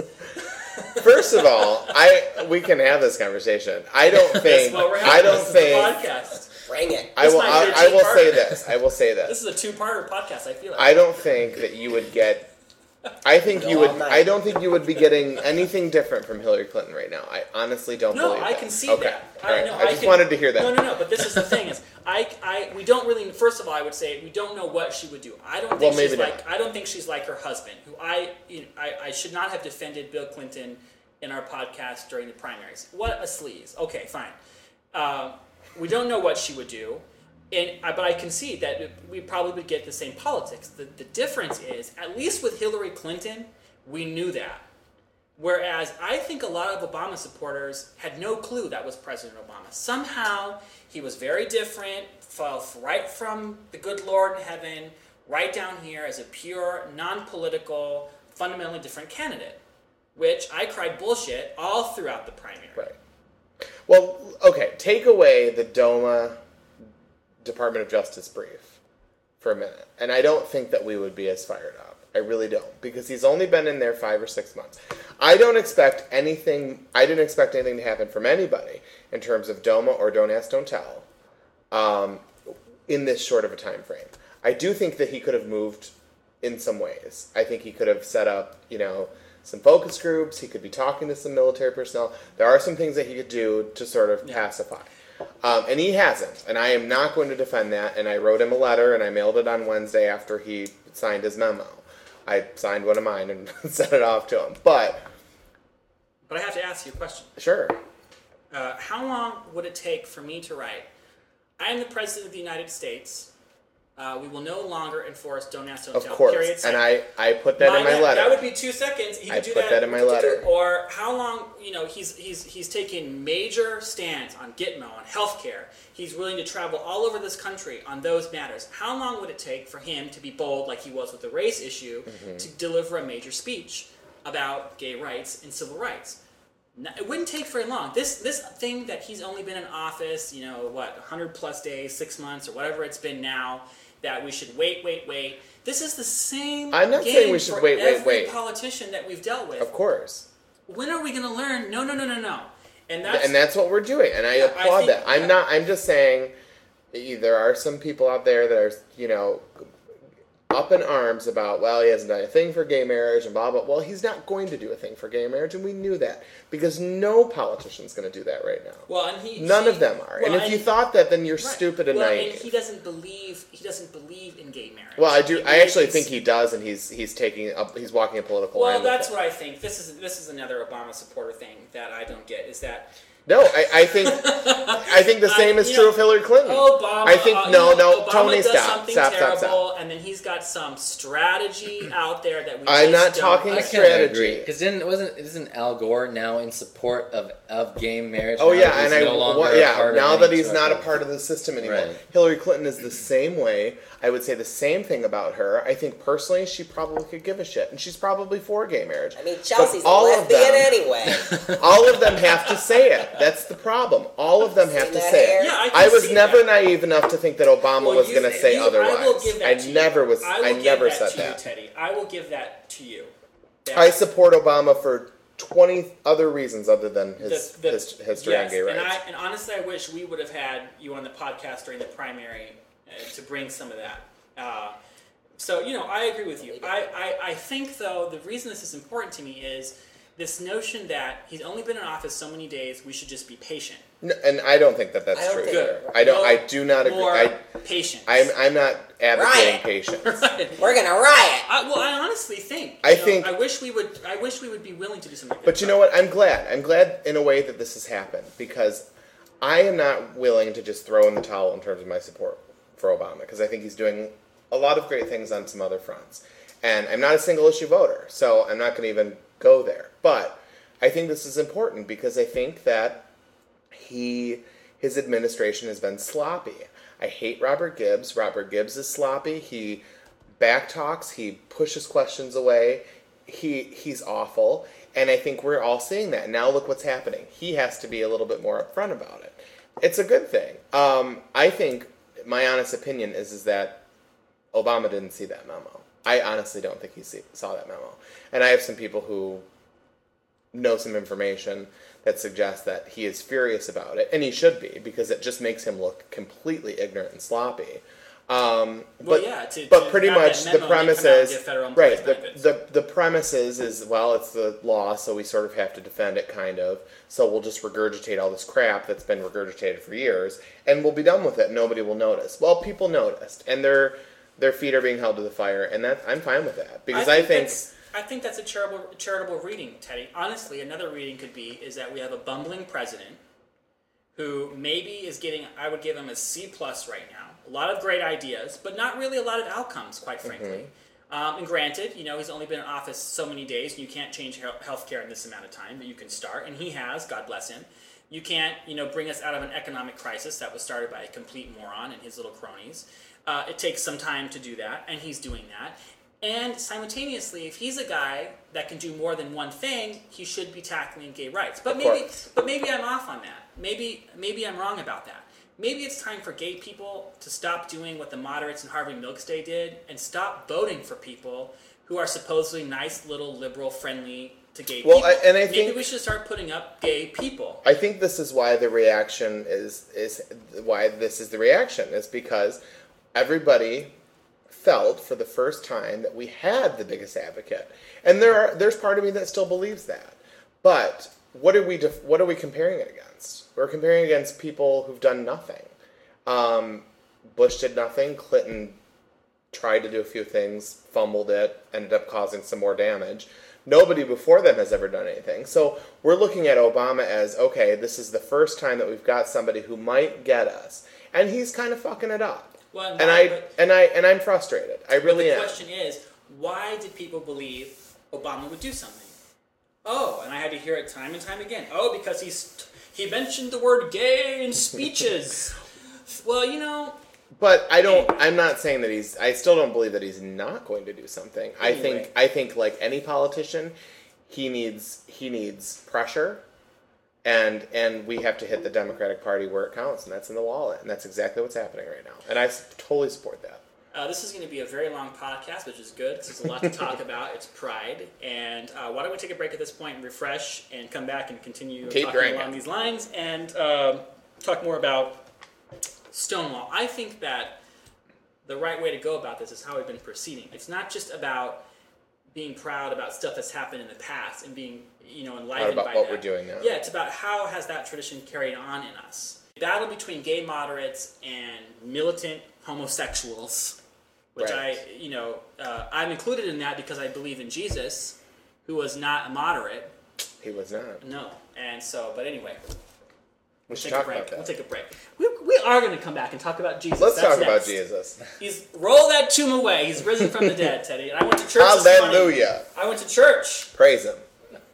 First of all, I we can have this conversation. I don't think. That's what we're having. I don't This is think. the podcast. Bring it. I This will. might be a I, I will two-parter. say this. I will say This this. is a two-parter podcast, I feel like. I don't think that you would get I think you All would. night. I don't think you would be getting anything different from Hillary Clinton right now. I honestly don't No, believe I that. can see okay. that. All right. know, I just can- wanted to hear that. No, no, no. But this is the thing: is I, I, we don't really. First of all, I would say we don't know what she would do. I don't think Well, she's maybe like. not. I don't think she's like her husband, who I, you know, I, I should not have defended Bill Clinton in our podcast during the primaries. What a sleaze. Okay, fine. Uh, we don't know what she would do. And, but I concede that we probably would get the same politics. The, the difference is, at least with Hillary Clinton, we knew that. Whereas I think a lot of Obama supporters had no clue that was President Obama. Somehow, he was very different, fell right from the good Lord in heaven, right down here as a pure, non-political, fundamentally different candidate. Which I cried bullshit all throughout the primary. Right. Well, okay. Take away the DOMA Department of Justice brief for a minute, and I don't think that we would be as fired up. I really don't, because he's only been in there five or six months. I don't expect anything. I didn't expect anything to happen from anybody in terms of DOMA or Don't Ask, Don't Tell, um, in this short of a time frame. I do think that he could have moved in some ways. I think he could have set up, you know, some focus groups. He could be talking to some military personnel. There are some things that he could do to sort of Yeah. pacify. Um, and he hasn't, and I am not going to defend that, and I wrote him a letter, and I mailed it on Wednesday after he signed his memo. I signed one of mine and sent it off to him. But, But I have to ask you a question. sure. Uh, how long would it take for me to write, I am the President of the United States, uh, we will no longer enforce Don't Ask, Don't Of Tell, course. period, And second. I, I put that in my that, letter. That would be two seconds. He could I do put that in my letter. Or how long, you know, he's he's he's taking major stands on Gitmo, on healthcare. He's willing to travel all over this country on those matters. How long would it take for him to be bold, like he was with the race issue, Mm-hmm. to deliver a major speech about gay rights and civil rights? No, it wouldn't take very long. This this thing that he's only been in office, you know, what, one hundred plus days, six months, or whatever it's been now, that we should wait, wait, wait. This is the same I'm not game saying we should for wait, wait, every wait. politician that we've dealt with. Of course. When are we going to learn? No, no, no, no, no. And that's, And that's what we're doing, and I Yeah, I applaud think- that. I'm yeah. not, I'm just saying, there are some people out there that are, you know, up in arms about, well, he hasn't done a thing for gay marriage and blah, blah. Well, he's not going to do a thing for gay marriage, and we knew that. Because no politician's going to do that right now. well, and he, None he- of them are. well, and if you thought that, then you're right. stupid and well, naive. and he doesn't believe he doesn't believe in gay marriage. well, I do. He I actually believes- think he does, and he's he's taking up. He's walking a political Well, line. with that's it. what I think. This is this is another Obama supporter thing that I don't get. Is that No, I, I think I think the same I- is you true know, of Hillary Clinton. Obama, I think uh, you no, know, no, Obama Tony, does stop, something stop, terrible, stop, stop. and then he's got some strategy out there that we. I'm just not don't talking I understand. kind of strategy. agree because didn't wasn't isn't Al Gore now in support of, of gay marriage? Oh now yeah, that he's and I no longer well, a yeah. part of Now any that he's sort not a of- part of the system anymore, Right. Hillary Clinton is the same way. I would say the same thing about her. I think personally, she probably could give a shit, and she's probably for gay marriage. I mean, Chelsea's a all of lesbian them- anyway. All of them have to say it. That's the problem. All of them have Seen to that say hair? it. Yeah, I can I was see never that. naive enough to think that Obama Well, was you- going to say you- otherwise. I will give that I to you. never was. I, will I give never that said to that. you, Teddy. I will give that to you. That- I support Obama for twenty other reasons other than his, the- the- his history on yes, gay rights. And, I, and honestly, I wish we would have had you on the podcast during the primary uh, to bring some of that. Uh, so, you know, I agree with you. I, I, I think, though, the reason this is important to me is this notion that he's only been in office so many days, we should just be patient. No, and I don't think that that's I don't true. think either. you're I don't. No I do not agree. More I, patience. I'm. I'm not advocating Riot. patience. We're gonna riot. I, well, I honestly think. I you know, think- I wish we would. I wish we would be willing to do something. Like But that. you know what? I'm glad. I'm glad in a way that this has happened because I am not willing to just throw in the towel in terms of my support for Obama because I think he's doing a lot of great things on some other fronts. And I'm not a single issue voter, so I'm not going to even go there. But I think this is important because I think that he his administration has been sloppy. I hate Robert Gibbs. Robert Gibbs is sloppy. He backtalks. He pushes questions away. He he's awful. And I think we're all seeing that. Now look what's happening. He has to be a little bit more upfront about it. It's a good thing. Um, I think my honest opinion is is that Obama didn't see that memo. I honestly don't think he see, saw that memo. And I have some people who know some information that suggests that he is furious about it, and he should be, because it just makes him look completely ignorant and sloppy. Um, Well, but yeah, to- but to pretty have that much memo the and then premise come out and is give federal employees right. The, benefits. the the premise is is well, it's the law, so we sort of have to defend it, kind of. So we'll just regurgitate all this crap that's been regurgitated for years, and we'll be done with it. Nobody will notice. Well, people noticed, and their their feet are being held to the fire, and that I'm fine with that because I think. that's, I think that's a charitable charitable reading, Teddy. Honestly, another reading could be is that we have a bumbling president who maybe is getting, I would give him a C plus right now. A lot of great ideas, but not really a lot of outcomes, quite frankly. Mm-hmm. Um, and granted, you know, he's only been in office so many days, and you can't change health care in this amount of time, but you can start, and he has, God bless him. You can't, you know, bring us out of an economic crisis that was started by a complete moron and his little cronies. Uh, it takes some time to do that, and he's doing that. And simultaneously, if he's a guy that can do more than one thing, he should be tackling gay rights. But Of maybe, course. but maybe I'm off on that. Maybe, maybe I'm wrong about that. Maybe it's time for gay people to stop doing what the moderates in Harvey Milk's Day did and stop voting for people who are supposedly nice, little, liberal, friendly to gay Well, people. I- and I maybe think- we should start putting up gay people. I think this is why the reaction is is why this is the reaction is because everybody felt for the first time that we had the biggest advocate, and there are there's part of me that still believes that. But what are we def- what are we comparing it against? We're comparing it against people who've done nothing. Um, Bush did nothing. Clinton tried to do a few things, fumbled it, ended up causing some more damage. Nobody before them has ever done anything. So we're looking at Obama as, okay, this is the first time that we've got somebody who might get us. And he's kind of fucking it up. Well, and why- I but- and I and I'm frustrated. I really the am. question is, why did people believe Obama would do something? Oh, and I had to hear it time and time again. Oh, because he's he mentioned the word gay in speeches. Well, you know, But I don't. I'm not saying that he's. I still don't believe that he's not going to do something. I Anyway. think. I think like any politician, he needs. He needs pressure, and and we have to hit the Democratic Party where it counts, and that's in the wallet, and that's exactly what's happening right now. And I s- totally support that. Uh, this is going to be a very long podcast, which is good because there's a lot to talk about. It's Pride. And uh, why don't we take a break at this point and refresh and come back and continue Keep talking drinking. along these lines and um talk more about Stonewall. I think that the right way to go about this is how we've been proceeding. It's not just about being proud about stuff that's happened in the past and being, you know, enlivened about by what that. we're doing now. Yeah, it's about how has that tradition carried on in us. The battle between gay moderates and militant homosexuals, which Right. I, you know, uh, I'm included in that because I believe in Jesus, who was not a moderate. He was not. No, and so, but anyway, We we'll should take a talk break. about that. We'll take a break. We, we are going to come back and talk about Jesus. Let's That's talk about next. Jesus. He's roll that tomb away. He's risen from the dead, Teddy. And I went to church this morning. Hallelujah! I went to church. Praise him.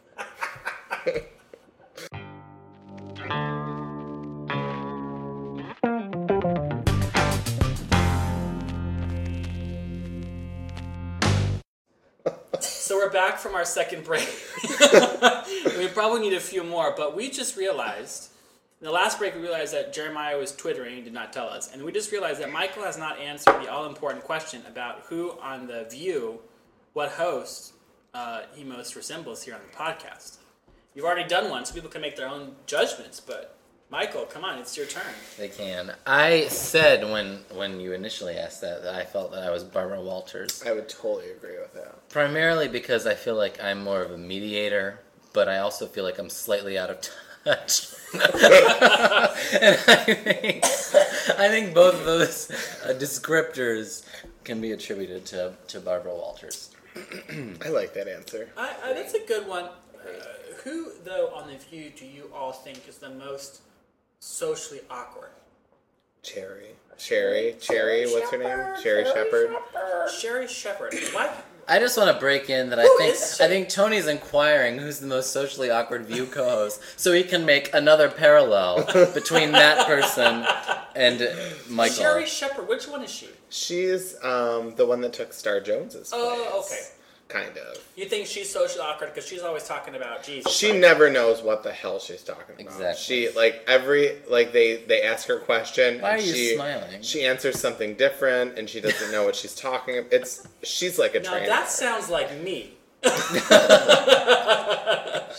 So we're back from our second break. We probably need a few more, but we just realized, in the last break we realized that Jeremiah was twittering and did not tell us. And we just realized that Michael has not answered the all-important question about who on The View, what host uh, he most resembles here on the podcast. You've already done one, so people can make their own judgments, but Michael, come on, it's your turn. They can. I said when when you initially asked that that I felt that I was Barbara Walters. I would totally agree with that. Primarily because I feel like I'm more of a mediator, but I also feel like I'm slightly out of touch. And I think, I think both of those uh, descriptors can be attributed to, to Barbara Walters. I like that answer. I, I, that's a good one. Uh, who, though, on The View do you all think is the most socially awkward? Cherry. Cherry. Cherry. What's her name? Cherry Shepherd. Sherry Shepherd. Why? I just want to break in that I Who think is I think Tony's inquiring who's the most socially awkward View co-host, so he can make another parallel between that person and Michael. Sherry Shepherd. Which one is she? She's um, the one that took Star Jones's place. Oh, okay. Kind of. You think she's socially awkward because she's always talking about Jesus? She right? never knows what the hell she's talking about. Exactly. She like every like they they ask her a question. Why and are you she, smiling? She answers something different, and she doesn't know what she's talking about. It's she's like a Now trainer. that sounds like me.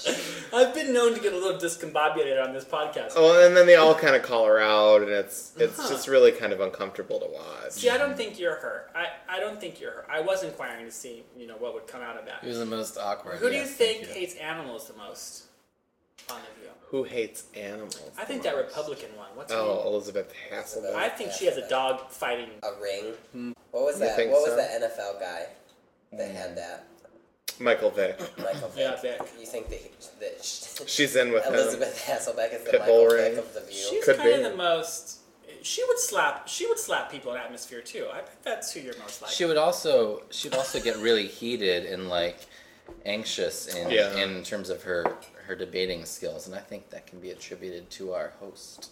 I've been known to get a little discombobulated on this podcast. Oh, and then they all kind of call her out, and it's it's Huh. just really kind of uncomfortable to watch. See, I don't think you're her. I, I don't think you're her. I was inquiring to see, you know, what would come out of that. It was the most awkward. Who do you yes, think thank hates animals the most? On the View. Who hates animals? I think the that most? Republican one. What's her Oh, name? Elizabeth Hasselbeck. I think she has a dog fighting. A ring. What was You that? think What was so? that N F L guy that had that? Michael Vick. Michael Vick. Yeah, Vick. You think that, he, that sh- She's in with him. Elizabeth Hasselbeck is the Pitbull Michael ring. Vick of the View? She's Could kind be. of the most. She would slap. She would slap people in atmosphere too. I think that's who you're most like. She would also she'd also get really heated and like anxious in Yeah. in terms of her her debating skills, and I think that can be attributed to our host.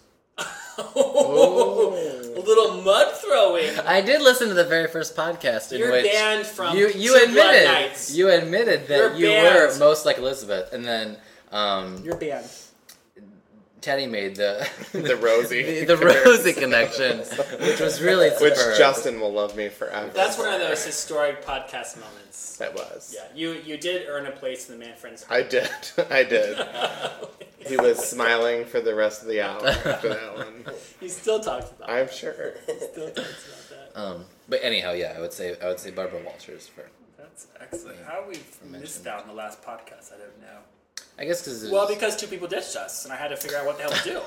Oh, a little mud throwing. I did listen to the very first podcast in You're which banned from you you Two Blood admitted Nights. you admitted that You're you banned. were most like Elizabeth, and then um, You're banned. Teddy made the The Rosie. the, the Rosie connection, which was really Which superb. Justin will love me forever. That's one of those historic podcast moments. That was. Yeah, you you did earn a place in the Man Friends. I did. I did. He was smiling for the rest of the hour after that one. He still talks about. I'm sure. It. Still talks about that. Um, but anyhow, yeah, I would say I would say Barbara Walters for. That's excellent. How we missed mentioned. out in the last podcast, I don't know. I guess because Well, because two people ditched us, and I had to figure out what the hell to do.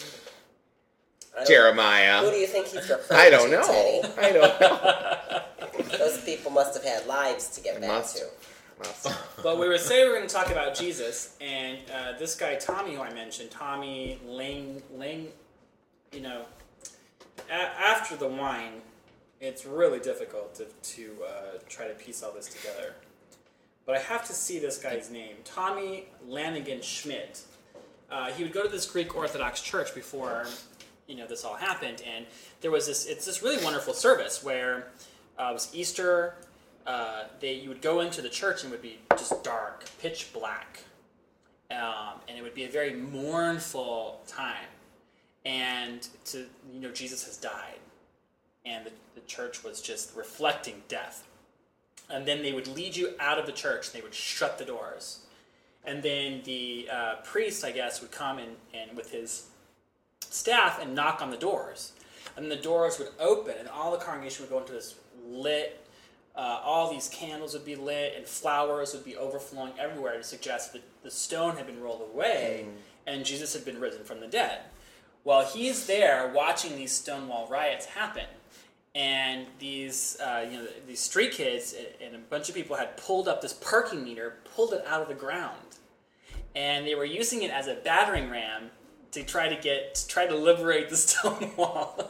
I don't- Jeremiah. Who do you think he's referring I don't to, know. Teddy? I don't know. Those people must have had lives to get It back must. to. Must. But we were saying we were going to talk about Jesus, and uh, this guy Tommy, who I mentioned, Tommy Ling, Ling, you know, a- after the wine, it's really difficult to to uh, try to piece all this together. But I have to see this guy's name, Tommy Lanigan Schmidt. Uh, he would go to this Greek Orthodox church before, you know, this all happened, and there was this. It's this really wonderful service where uh, it was Easter. Uh, they you would go into the church and it would be just dark, pitch black, um, and it would be a very mournful time. And to you know, Jesus has died, and the, the church was just reflecting death. And then they would lead you out of the church, and they would shut the doors. And then the uh, priest, I guess, would come in and with his staff and knock on the doors. And the doors would open, and all the congregation would go into this lit, uh, all these candles would be lit, and flowers would be overflowing everywhere to suggest that the stone had been rolled away, mm. and Jesus had been risen from the dead. Well, he's there watching these Stonewall riots happen. And these, uh, you know, these street kids and a bunch of people had pulled up this parking meter, pulled it out of the ground, and they were using it as a battering ram to try to get, to try to liberate the stone wall.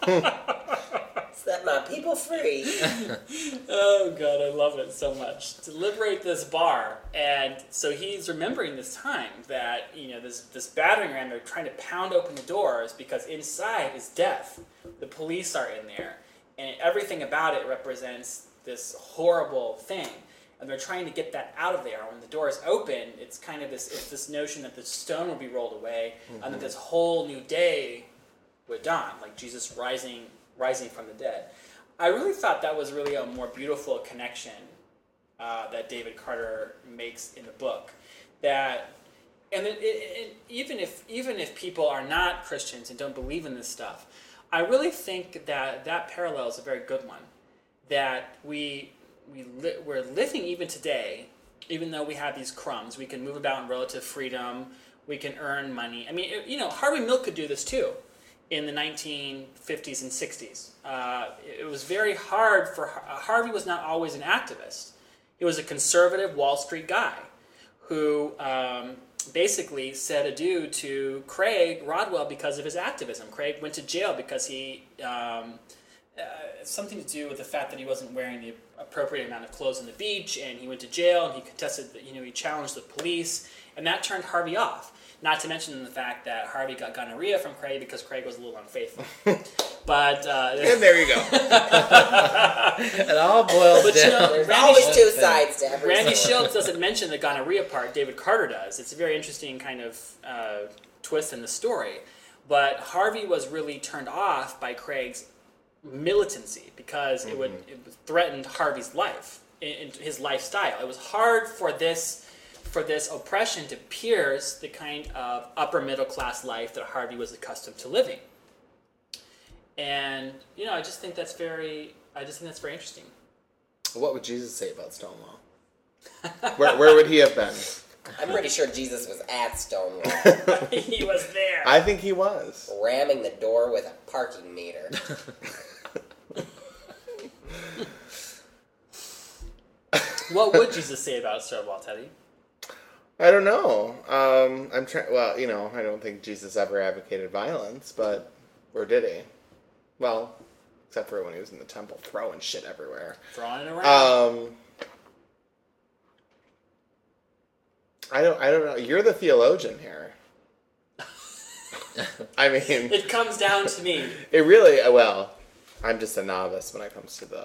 Set my people free. Oh God, I love it so much. To liberate this bar, and so he's remembering this time that you know this this battering ram. They're trying to pound open the doors because inside is death. The police are in there. And everything about it represents this horrible thing. And they're trying to get that out of there. When the doors open, it's kind of this it's this notion that the stone will be rolled away, mm-hmm. and that this whole new day would dawn, like Jesus rising rising from the dead. I really thought that was really a more beautiful connection uh, that David Carter makes in the book. That and it, it, it, even if even if people are not Christians and don't believe in this stuff, I really think that that parallel is a very good one. That we we li- we're living even today, even though we have these crumbs, we can move about in relative freedom. We can earn money. I mean, it, you know, Harvey Milk could do this too, in the nineteen fifties and sixties. Uh, it was very hard for Harvey was not always an activist. He was a conservative Wall Street guy who. Um, basically said adieu to Craig Rodwell because of his activism. Craig went to jail because he, um, uh, something to do with the fact that he wasn't wearing the appropriate amount of clothes on the beach, and he went to jail, and he contested, you know, he challenged the police, and that turned Harvey off. Not to mention the fact that Harvey got gonorrhea from Craig because Craig was a little unfaithful. But uh, and there you go. It all boils but, you down. know, There's Randy, always two sides to every Randy story. Shields doesn't mention the gonorrhea part. David Carter does. It's a very interesting kind of uh, twist in the story. But Harvey was really turned off by Craig's militancy because mm-hmm. it would it threatened Harvey's life, in, in his lifestyle. It was hard for this. for this oppression to pierce the kind of upper middle class life that Harvey was accustomed to living. And, you know, I just think that's very, I just think that's very interesting. What would Jesus say about Stonewall? where, where would he have been? I'm pretty sure Jesus was at Stonewall. He was there. I think he was. Ramming the door with a parking meter. What would Jesus say about Stonewall, Teddy? I don't know. Um, I'm trying. Well, you know, I don't think Jesus ever advocated violence, but or did he? Well, except for when he was in the temple throwing shit everywhere. Throwing it around. Um, I don't. I don't know. You're the theologian here. I mean, it comes down to me. It really. Well, I'm just a novice when it comes to the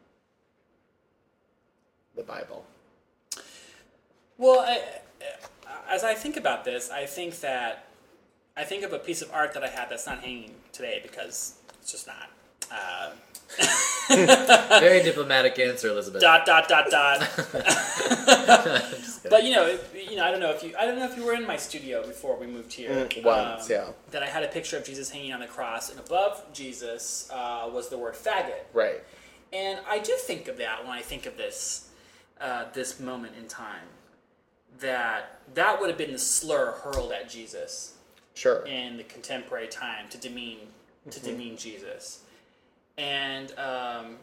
the Bible. Well, I, as I think about this, I think that I think of a piece of art that I had that's not hanging today because it's just not. Uh, Very diplomatic answer, Elizabeth. Dot dot dot dot. But you know, if, you know, I don't know if you, I don't know if you were in my studio before we moved here. Mm, once, um, yeah. That I had a picture of Jesus hanging on the cross, and above Jesus uh, was the word faggot. Right. And I do think of that when I think of this, uh, this moment in time. That that would have been the slur hurled at Jesus. Sure. In the contemporary time to demean to Mm-hmm. demean Jesus. And, um,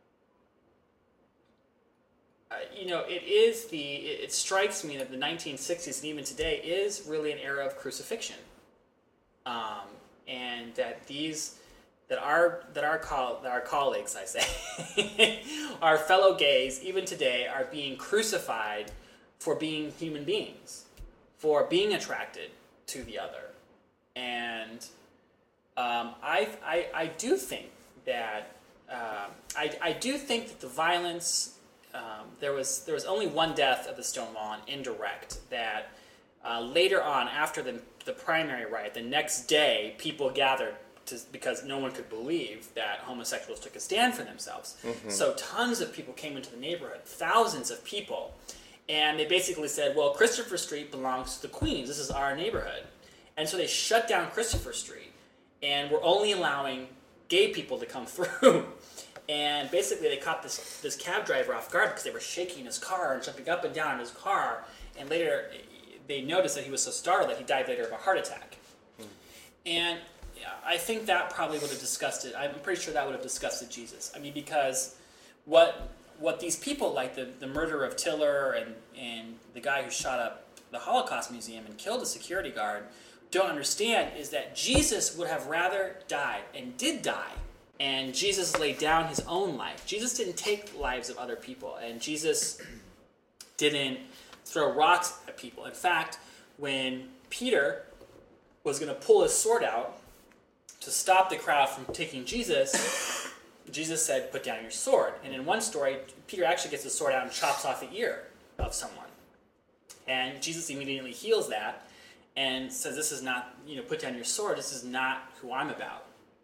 uh, you know, it is the, it, it strikes me that the nineteen sixties and even today is really an era of crucifixion. Um, and that these, that our, that our, col- that our colleagues, I say, our fellow gays, even today, are being crucified for being human beings, for being attracted to the other. And um, I, I, I do think that uh, I, I do think that the violence um, there was there was only one death of the Stonewall, an indirect. That uh, later on, after the the primary riot, the next day, people gathered to, because no one could believe that homosexuals took a stand for themselves. Mm-hmm. So tons of people came into the neighborhood, thousands of people, and they basically said, "Well, Christopher Street belongs to the Queens. This is our neighborhood," and so they shut down Christopher Street, and were only allowing gay people to come through. And basically they caught this this cab driver off guard because they were shaking his car and jumping up and down in his car, and later they noticed that he was so startled that he died later of a heart attack. Hmm. And yeah, I think that probably would have disgusted, I'm pretty sure that would have disgusted Jesus. I mean, because what what these people, like the, the murderer of Tiller and, and the guy who shot up the Holocaust Museum and killed a security guard, don't understand is that Jesus would have rather died, and did die, and Jesus laid down his own life. Jesus didn't take lives of other people, and Jesus didn't throw rocks at people. In fact, when Peter was going to pull his sword out to stop the crowd from taking Jesus, Jesus said, "Put down your sword." And in one story, Peter actually gets his sword out and chops off the ear of someone. And Jesus immediately heals that and says, "This is not, you know, put down your sword. This is not who I'm about."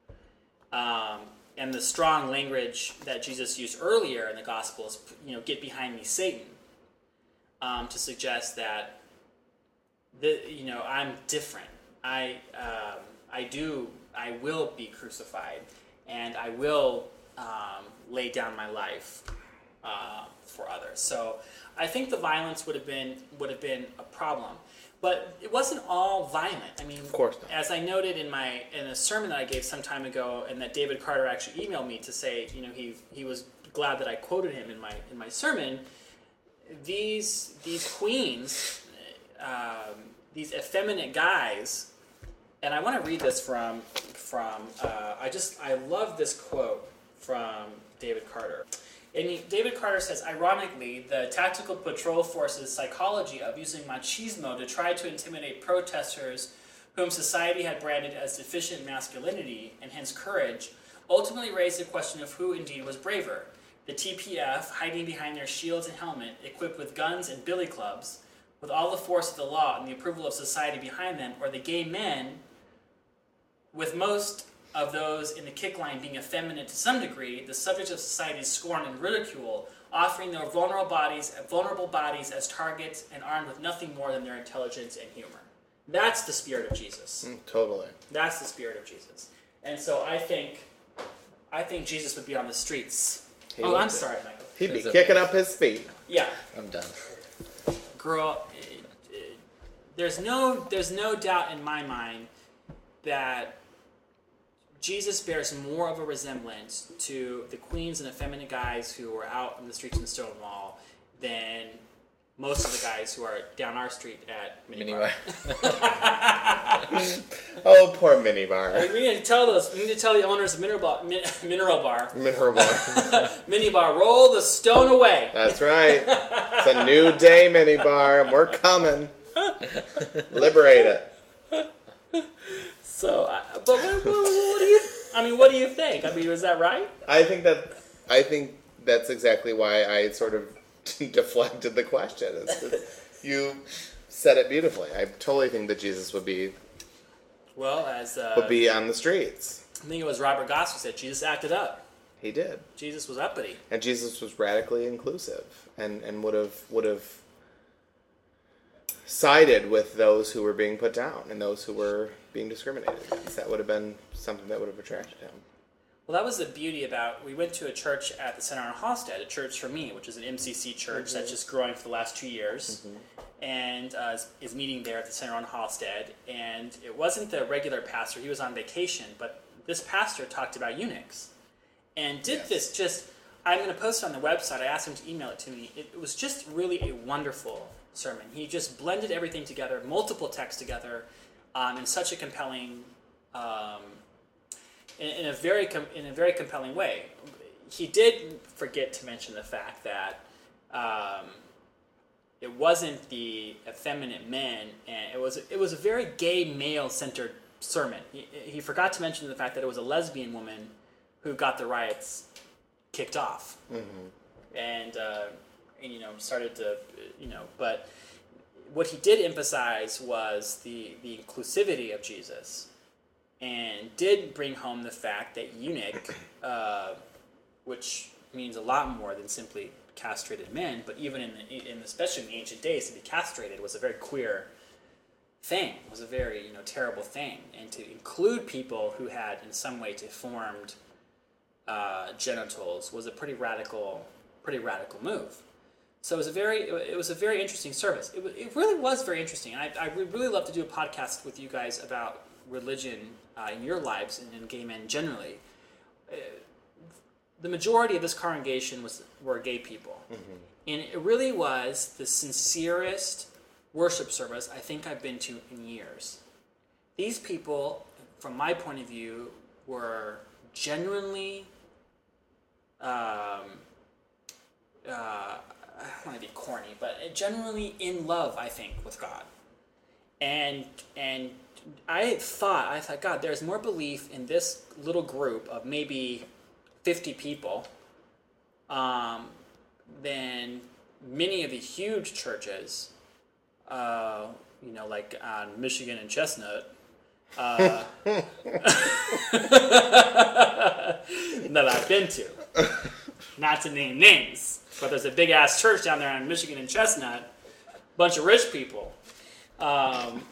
Um, and the strong language that Jesus used earlier in the Gospels, you know, "Get behind me, Satan," um, to suggest that, the, you know, I'm different. I, um, I do, I will be crucified, and I will um, lay down my life uh, for others. So I think the violence would have been would have been a problem. But it wasn't all violent. I mean, of course not. As I noted in my in a sermon that I gave some time ago, and that David Carter actually emailed me to say, you know, he he was glad that I quoted him in my in my sermon. These these queens, um, these effeminate guys, and I want to read this from from. Uh, I just I love this quote from David Carter. And he, David Carter says, ironically, the Tactical Patrol Force's psychology of using machismo to try to intimidate protesters whom society had branded as deficient masculinity, and hence courage, ultimately raised the question of who indeed was braver. The T P F, hiding behind their shields and helmet, equipped with guns and billy clubs, with all the force of the law and the approval of society behind them, or the gay men, with most of those in the kick line being effeminate to some degree, the subjects of society's scorn and ridicule, offering their vulnerable bodies, vulnerable bodies as targets and armed with nothing more than their intelligence and humor. That's the spirit of Jesus. Mm, totally. That's the spirit of Jesus. And so I think, I think Jesus would be on the streets. He oh, would I'm be. sorry, Michael. He'd be Is it- kicking up his feet. Yeah, I'm done. girl. It, it, there's no, there's no doubt in my mind that Jesus bears more of a resemblance to the queens and effeminate guys who were out in the streets in Stonewall than most of the guys who are down our street at Minibar. Anyway. Oh, poor Minibar. We need to tell those. We need to tell the owners of Mineral Bar, Min, Mineral Bar, Mineral Bar. Minibar, roll the stone away. That's right. It's a new day, Minibar, and we're coming. Liberate it. So, uh, but what, what, what do you? I mean, what do you think? I mean, was that right? I think that I think that's exactly why I sort of deflected the question. It's, it's, you said it beautifully. I totally think that Jesus would be Well, as uh, would be on the streets. I think it was Robert Goss who said, Jesus acted up. He did, Jesus was uppity. and Jesus was radically inclusive, and and would have would have sided with those who were being put down and those who were being discriminated against. That would have been something that would have attracted him. Well, that was the beauty about, we went to a church at the Center on Halstead, a church for me, which is an M C C church Mm-hmm. that's just growing for the last two years, and uh, is, is meeting there at the Center on Halstead. And it wasn't the regular pastor, he was on vacation, but this pastor talked about eunuchs. And did Yes. this just, I'm going to post it on the website, I asked him to email it to me. It, it was just really a wonderful sermon. He just blended everything together, multiple texts together, um, in such a compelling um, In, in a very com- in a very compelling way. He did forget to mention the fact that um, it wasn't the effeminate men, and it was it was a very gay male centered sermon. He, he forgot to mention the fact that it was a lesbian woman who got the riots kicked off, mm-hmm. and uh, and you know started to you know. But what he did emphasize was the the inclusivity of Jesus. And did bring home the fact that eunuch, uh, which means a lot more than simply castrated men, but even in the, in especially in the ancient days, to be castrated was a very queer thing. Was a very you know terrible thing, and to include people who had in some way deformed uh, genitals was a pretty radical, pretty radical move. So it was a very it was a very interesting service. It, it really was very interesting. I I would really love to do a podcast with you guys about religion uh, in your lives and in gay men generally. Uh, the majority of this congregation was were gay people, mm-hmm. and it really was the sincerest worship service I think I've been to in years. These people, from my point of view, were genuinely. Um, uh, I don't want to be corny, but genuinely in love, I think, with God, and and. I thought, I thought, God, there's more belief in this little group of maybe fifty people um, than many of the huge churches, uh, you know, like on Michigan and Chestnut, uh, that I've been to. Not to name names, but there's a big-ass church down there on Michigan and Chestnut, bunch of rich people. Um...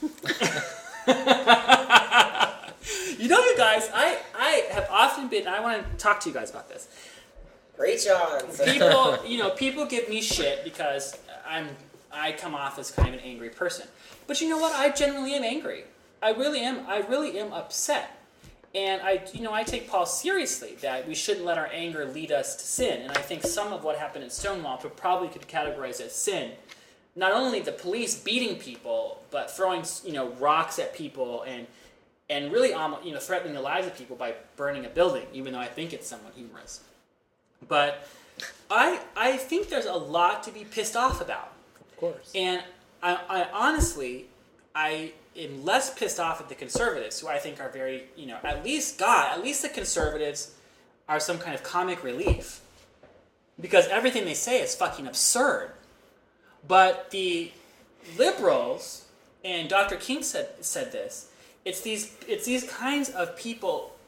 You know, you guys, I, I have often been, I want to talk to you guys about this. Reach on. People, you know, people give me shit because I'm, I come off as kind of an angry person. But you know what? I genuinely am angry. I really am, I really am upset. And I, you know, I take Paul seriously that we shouldn't let our anger lead us to sin. And I think some of what happened at Stonewall could probably could categorize as sin. Not only the police beating people, but throwing, you know, rocks at people and and really, almost, you know, threatening the lives of people by burning a building, even though I think it's somewhat humorous. But I I think there's a lot to be pissed off about. Of course. And I, I honestly, I am less pissed off at the conservatives, who I think are very, you know, at least, God, at least the conservatives are some kind of comic relief. Because everything they say is fucking absurd. But the liberals, and Doctor King said said this, it's these it's these kinds of people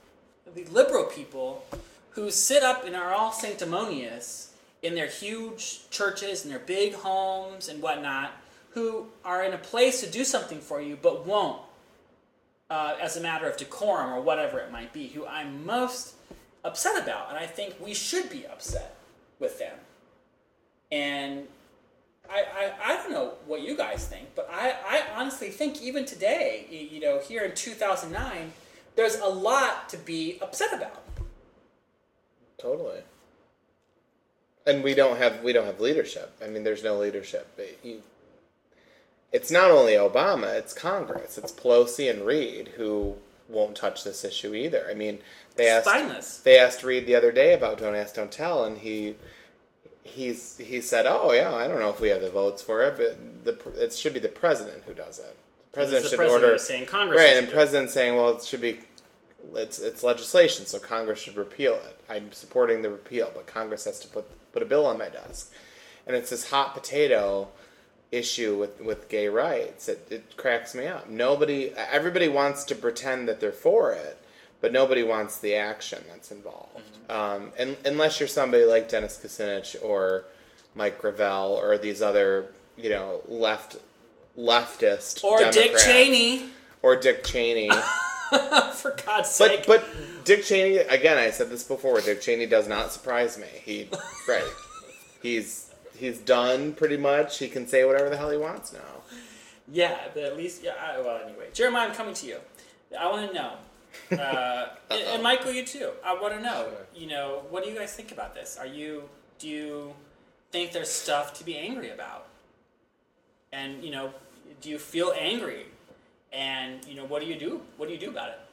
the liberal people who sit up and are all sanctimonious in their huge churches and their big homes and whatnot, who are in a place to do something for you but won't, uh, as a matter of decorum or whatever it might be, who I'm most upset about. And I think we should be upset with them. And I, I, I don't know what you guys think, but I, I honestly think even today, you know, here in two thousand nine, there's a lot to be upset about. Totally. And we don't have we don't have leadership. I mean, there's no leadership. You, it's not only Obama; it's Congress. It's Pelosi and Reid who won't touch this issue either. I mean, they It's asked spineless. they asked Reid the other day about Don't Ask, Don't Tell, and he he's he said, "Oh yeah, I don't know if we have the votes for it, but the it should be the president who does it. The president the should president order." is saying Congress right, should and do the it. president's saying, "Well, it should be." It's it's legislation, so Congress should repeal it. I'm supporting the repeal, but Congress has to put put a bill on my desk, and it's this hot potato issue with, with gay rights. It it cracks me up. Nobody, everybody wants to pretend that they're for it, but nobody wants the action that's involved. Mm-hmm. Um, and unless you're somebody like Dennis Kucinich or Mike Gravel or these other, you know, left leftist Or Dick Democrats. Cheney. Or Dick Cheney. For God's sake. But but Dick Cheney, again, I said this before, Dick Cheney does not surprise me. He right. He's he's done pretty much. He can say whatever the hell he wants now. Yeah, but at least, yeah, I, well, anyway. Jeremiah, I'm coming to you. I want to know. Uh, and, and Michael, you too. I want to know, Sure. you know, what do you guys think about this? Are you, do you think there's stuff to be angry about? And, you know, do you feel angry? And, you know, what do you do? What do you do about it?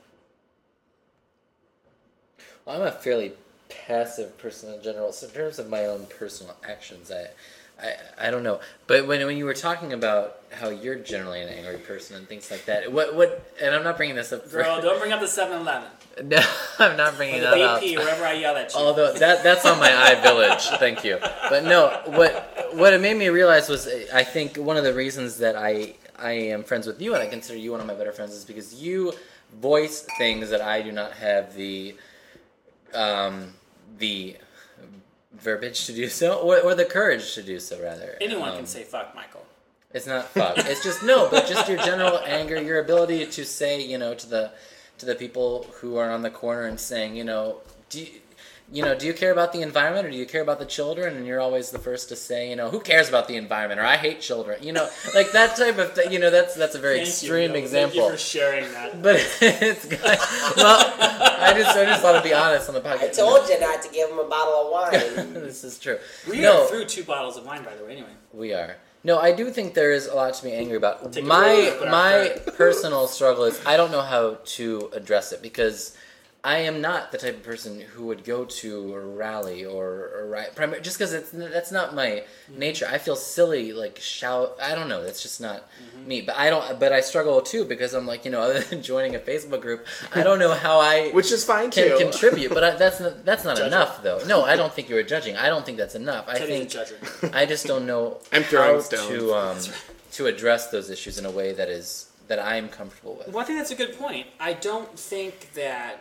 Well, I'm a fairly passive person in general, so in terms of my own personal actions, I, I, I don't know. But when when you were talking about how you're generally an angry person and things like that, what what? And I'm not bringing this up. For, Girl, don't bring up the seven eleven. No, I'm not bringing Or that the up. B P, wherever I yell at you. Although that that's on my iVillage, thank you. But no, what what it made me realize was, I think one of the reasons that I I am friends with you and I consider you one of my better friends is because you voice things that I do not have the um, the verbiage to do so, or or the courage to do so, rather. Anyone Um, can say fuck, Michael. It's not fuck. It's just no, but just your general anger, your ability to say, you know, to the to the people who are on the corner and saying, you know, do you, you know, do you care about the environment or do you care about the children? And you're always the first to say, you know, who cares about the environment or I hate children. You know, like that type of thing. You know, that's that's a very Thank extreme you, Bill. example. Thank you for sharing that. But it's well, I just I just want to be honest on the podcast. I told you not to give him a bottle of wine. This is true. We no, are through two bottles of wine, by the way, anyway. We are. No, I do think there is a lot to be angry about. Take a My break, but my I'm personal struggle is I don't know how to address it because I am not the type of person who would go to a rally or a riot, primar- just because it's that's not my nature. I feel silly, like shout. I don't know. That's just not Mm-hmm. me. But I don't. But I struggle too because I'm like, you know, other than joining a Facebook group, I don't know how I Which is fine can too. contribute. But I, that's not, that's not Judging. enough, though. No, I don't think you were judging. I don't think that's enough. I Teddy's think a judger. I just don't know I'm throwing how stones. to um, to address those issues in a way that is that I'm comfortable with. Well, I think that's a good point. I don't think that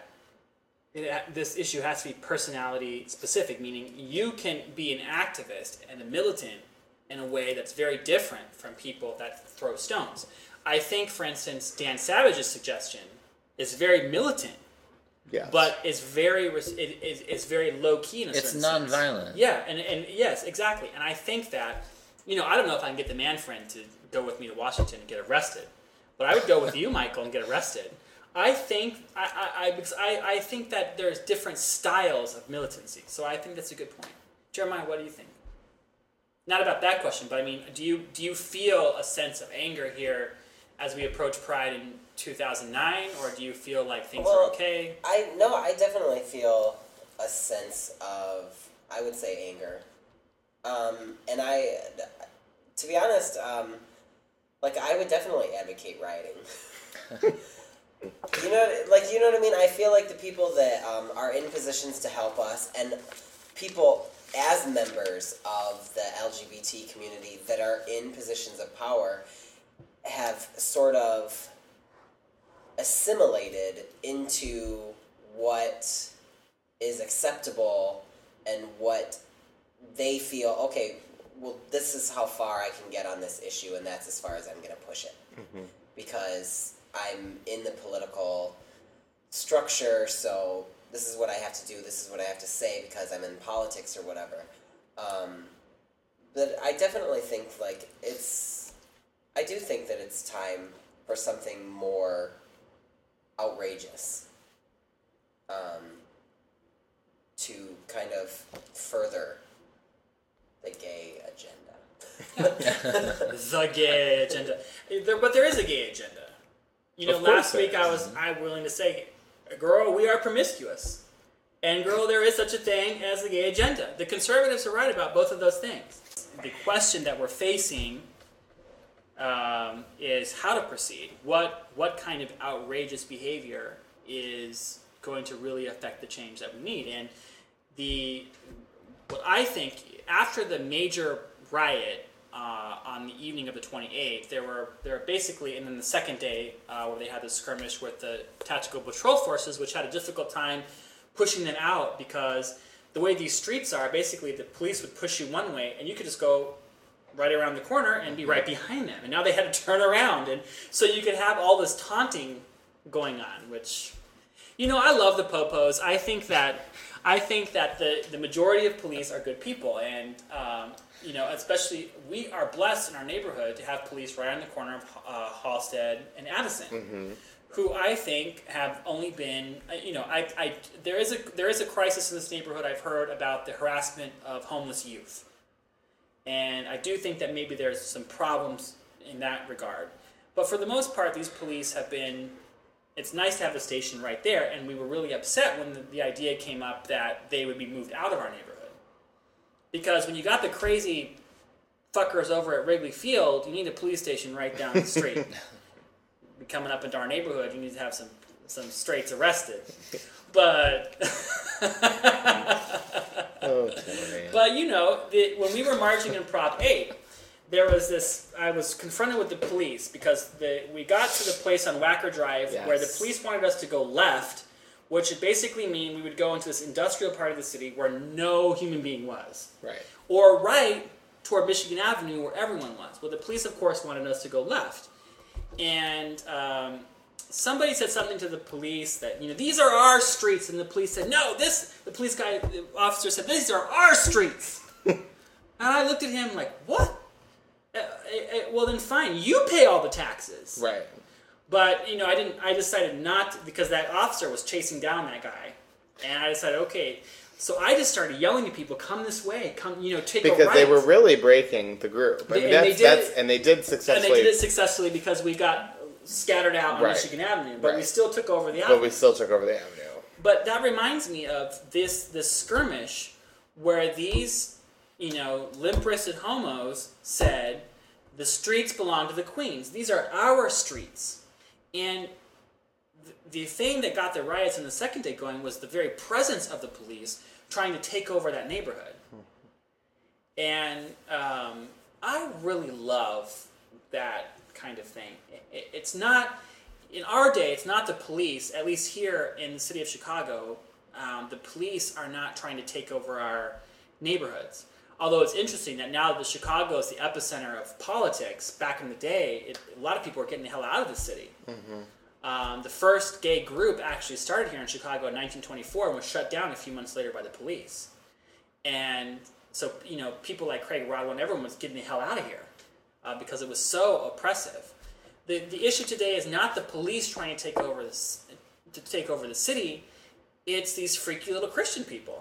it, this issue has to be personality specific, meaning you can be an activist and a militant in a way that's very different from people that throw stones. I think, for instance, Dan Savage's suggestion is very militant, Yes. but is very res- it, is, is very low key in a It's certain sense. nonviolent. Yeah, and, and yes, exactly. And I think that, you know, I don't know if I can get the man friend to go with me to Washington and get arrested, but I would go with you, Michael, and get arrested. I think I, I, I, because I, I think that there's different styles of militancy. So I think that's a good point. Jeremiah, what do you think? Not about that question, but I mean, do you do you feel a sense of anger here as we approach Pride in two thousand nine, or do you feel like things Well, are okay? I no, I definitely feel a sense of, I would say, anger, um, and I, to be honest, um, like I would definitely advocate rioting. You know, like you know what I mean. I feel like the people that um, are in positions to help us, and people as members of the L G B T community that are in positions of power, have sort of assimilated into what is acceptable and what they feel, okay, well, this is how far I can get on this issue, and that's as far as I'm going to push it. Mm-hmm. Because I'm in the political structure, so this is what I have to do, this is what I have to say because I'm in politics or whatever. Um, but I definitely think, like, it's... I do think that it's time for something more outrageous um, to kind of further the gay agenda. The gay agenda. There, but there is a gay agenda. You know, Of course last there week I was I'm willing to say, girl, we are promiscuous. And girl, there is such a thing as the gay agenda. The conservatives are right about both of those things. The question that we're facing um, is how to proceed. What what kind of outrageous behavior is going to really affect the change that we need? And the what I think after the major riot uh, on the evening of the twenty-eighth, there were there were basically, and then the second day uh, where they had the skirmish with the tactical patrol forces, which had a difficult time pushing them out because the way these streets are, basically the police would push you one way and you could just go right around the corner and be right behind them. And now they had to turn around, and so you could have all this taunting going on, which, you know, I love the popos. I think that I think that the, the majority of police are good people, and um, you know, especially we are blessed in our neighborhood to have police right on the corner of uh, Halstead and Addison, mm-hmm. who I think have only been, you know, I, I there is a there is a crisis in this neighborhood. I've heard about the harassment of homeless youth, and I do think that maybe there's some problems in that regard. But for the most part, these police have been. It's nice to have the station right there, and we were really upset when the, the idea came up that they would be moved out of our neighborhood. Because when you got the crazy fuckers over at Wrigley Field, you need a police station right down the street. Be coming up into our neighborhood, you need to have some some straights arrested. But oh, Tony. But you know, the, when we were marching in Prop eight, there was this, I was confronted with the police because the, we got to the place on Wacker Drive yes. where the police wanted us to go left, which would basically mean we would go into this industrial part of the city where no human being was. Right. Or right toward Michigan Avenue where everyone was. Well, the police, of course, wanted us to go left. And um, somebody said something to the police that, you know, these are our streets. And the police said, no, this, the police guy, the officer said, these are our streets. And I looked at him like, what? Uh, uh, well, then fine. You pay all the taxes. Right. But, you know, I didn't. I decided not to, because that officer was chasing down that guy. And I decided, okay. So I just started yelling at people, come this way. Come, you know, take a right. Because they were really breaking the group. I They- mean, and that's, they did that's, it- and they did successfully. And they did it successfully because we got scattered out on Right. Michigan Avenue. But we Right. still took over the avenue. But we still took over the avenue. But that reminds me of this this skirmish where these, you know, limp-wristed homos said, the streets belong to the queens. These are our streets. And th- the thing that got the riots in the second day going was the very presence of the police trying to take over that neighborhood. And um, I really love that kind of thing. It, it, it's not, in our day, it's not the police, at least here in the city of Chicago, um, the police are not trying to take over our neighborhoods. Although it's interesting that now that Chicago is the epicenter of politics, back in the day, it, a lot of people were getting the hell out of the city. Mm-hmm. Um, the first gay group actually started here in Chicago in nineteen twenty-four and was shut down a few months later by the police. And so, you know, people like Craig Rodwell, everyone was getting the hell out of here uh, because it was so oppressive. The the issue today is not the police trying to take over this, to take over the city. It's these freaky little Christian people.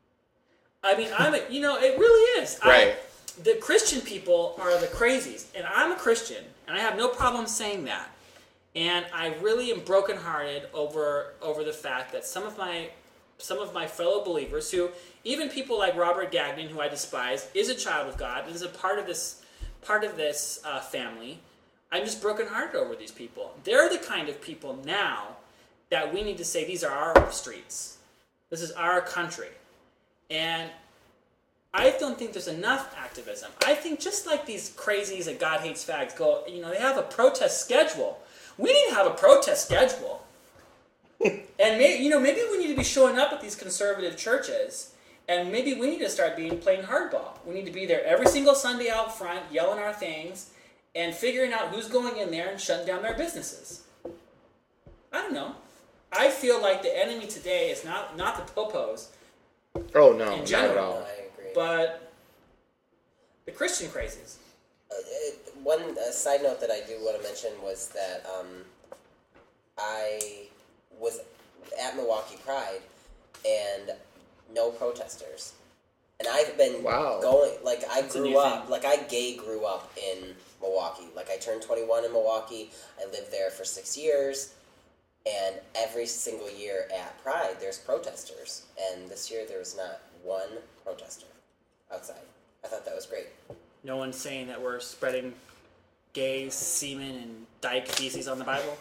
I mean, I'm a, you know, it really is. Right. I, the Christian people are the crazies, and I'm a Christian, and I have no problem saying that. And I really am brokenhearted over over the fact that some of my some of my fellow believers, who even people like Robert Gagnon, who I despise, is a child of God and is a part of this part of this uh, family. I'm just brokenhearted over these people. They're the kind of people now that we need to say these are our streets. This is our country. And I don't think there's enough activism. I think just like these crazies at God Hates Fags go, you know, they have a protest schedule. We need to have a protest schedule. And maybe you know, maybe we need to be showing up at these conservative churches, and maybe we need to start being playing hardball. We need to be there every single Sunday out front, yelling our things, and figuring out who's going in there and shutting down their businesses. I don't know. I feel like the enemy today is not not the popos. Oh no, in not general, at No, all. I agree. but the Christian crazies. Uh, it- one uh, side note that I do want to mention was that um, I was at Milwaukee Pride and no protesters. And I've been Wow. going, like, I That's a grew new up, thing. like, I gay grew up in Milwaukee. Like, I turned twenty-one in Milwaukee. I lived there for six years. And every single year at Pride, there's protesters. And this year, there was not one protester outside. I thought that was great. No one's saying that we're spreading gay semen and dyke feces on the Bible.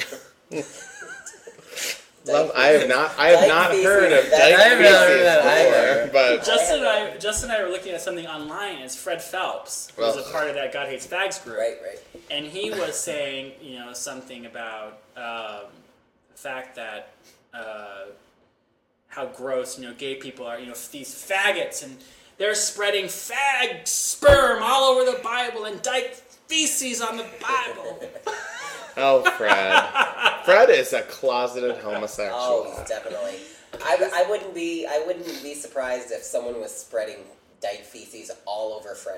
Love, I have not. I have Dyke not feces. heard of That's- dyke I haven't heard feces that before, but Justin and I, Justin and I were looking at something online. It's Fred Phelps, who's Well- a part of that God Hates Fags group, Right, right. and he was saying, you know, something about um, the fact that uh, how gross, you know, gay people are, you know, these faggots, and they're spreading fag sperm all over the Bible and dyke feces on the Bible. oh, Fred, Fred is a closeted homosexual. Oh, he's definitely. I, I wouldn't be I wouldn't be surprised if someone was spreading dyke feces all over Fred.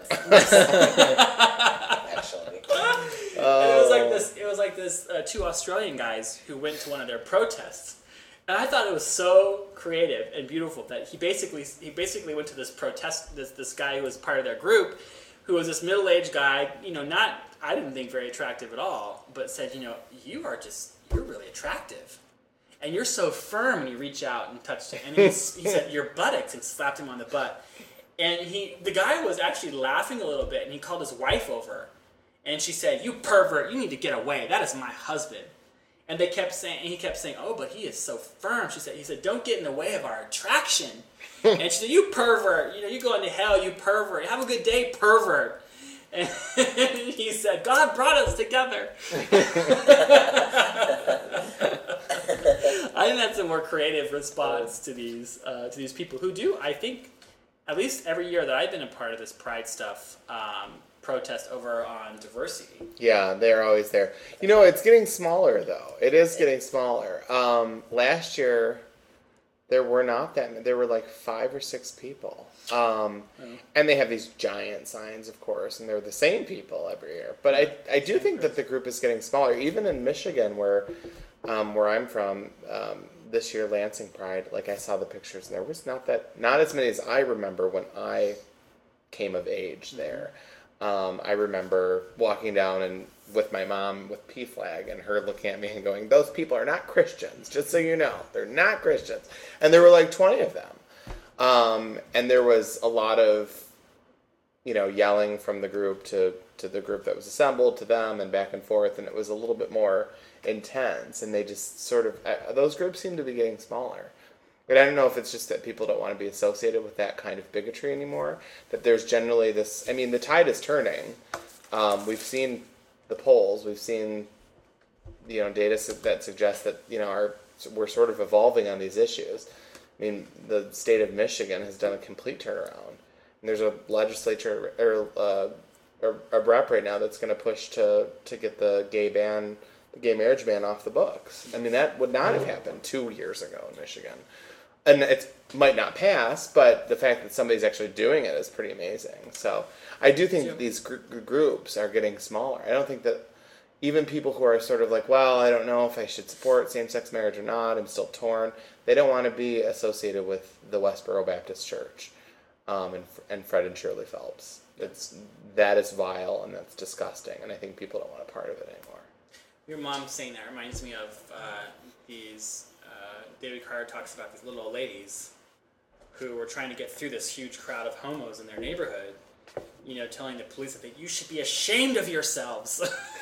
Actually, Oh. And it was like this. It was like this uh, two Australian guys who went to one of their protests, and I thought it was so creative and beautiful that he basically he basically went to this protest. This this guy who was part of their group, who was this middle aged guy. You know, not I didn't think very attractive at all, but said, you know, you are just you're really attractive, and you're so firm. And you reach out and touched him, and he, he said your buttocks and slapped him on the butt. And he, the guy was actually laughing a little bit, and he called his wife over. And she said, "You pervert, you need to get away. That is my husband." And they kept saying, and he kept saying, "Oh, but he is so firm." She said, he said, "Don't get in the way of our attraction." And she said, "You pervert, you know, you're going to hell, you pervert. Have a good day, pervert." And he said, "God brought us together." I think that's a more creative response to these uh, to these people who do, I think, at least every year that I've been a part of this Pride stuff, um, protest over on diversity. Yeah, they're always there. You know, it's getting smaller, though. It is getting smaller. Um, last year, there were not that many. There were like five or six people. Um, Oh. And they have these giant signs, of course, and they're the same people every year. But I, I do think that the group is getting smaller. Even in Michigan, where um, where I'm from, um, this year, Lansing Pride, like I saw the pictures, and there was not that, not as many as I remember when I came of age there. Um, I remember walking down and with my mom with P flag and her looking at me and going, "Those people are not Christians, just so you know. They're not Christians." And there were like twenty of them. Um, and there was a lot of, you know, yelling from the group to, to the group that was assembled, to them, and back and forth. And it was a little bit more intense. And they just sort of, uh, those groups seem to be getting smaller. But I don't know if it's just that people don't want to be associated with that kind of bigotry anymore. That there's generally this, I mean, the tide is turning. Um, we've seen the polls. We've seen, you know, data su- that suggests that, you know, our, we're sort of evolving on these issues. I mean, the state of Michigan has done a complete turnaround. And there's a legislature, or uh, a, a rep right now that's going to push to, to get the gay ban, the gay marriage ban off the books. I mean, that would not have happened two years ago in Michigan. And it might not pass, but the fact that somebody's actually doing it is pretty amazing. So I do think that these gr- groups are getting smaller. I don't think that even people who are sort of like, well, I don't know if I should support same-sex marriage or not, I'm still torn, they don't want to be associated with the Westboro Baptist Church um, and, and Fred and Shirley Phelps. It's, that is vile and that's disgusting, and I think people don't want a part of it anymore. Your mom saying that reminds me of uh, these. Uh, David Carter talks about these little old ladies who were trying to get through this huge crowd of homos in their neighborhood. You know, telling the police that you should be ashamed of yourselves.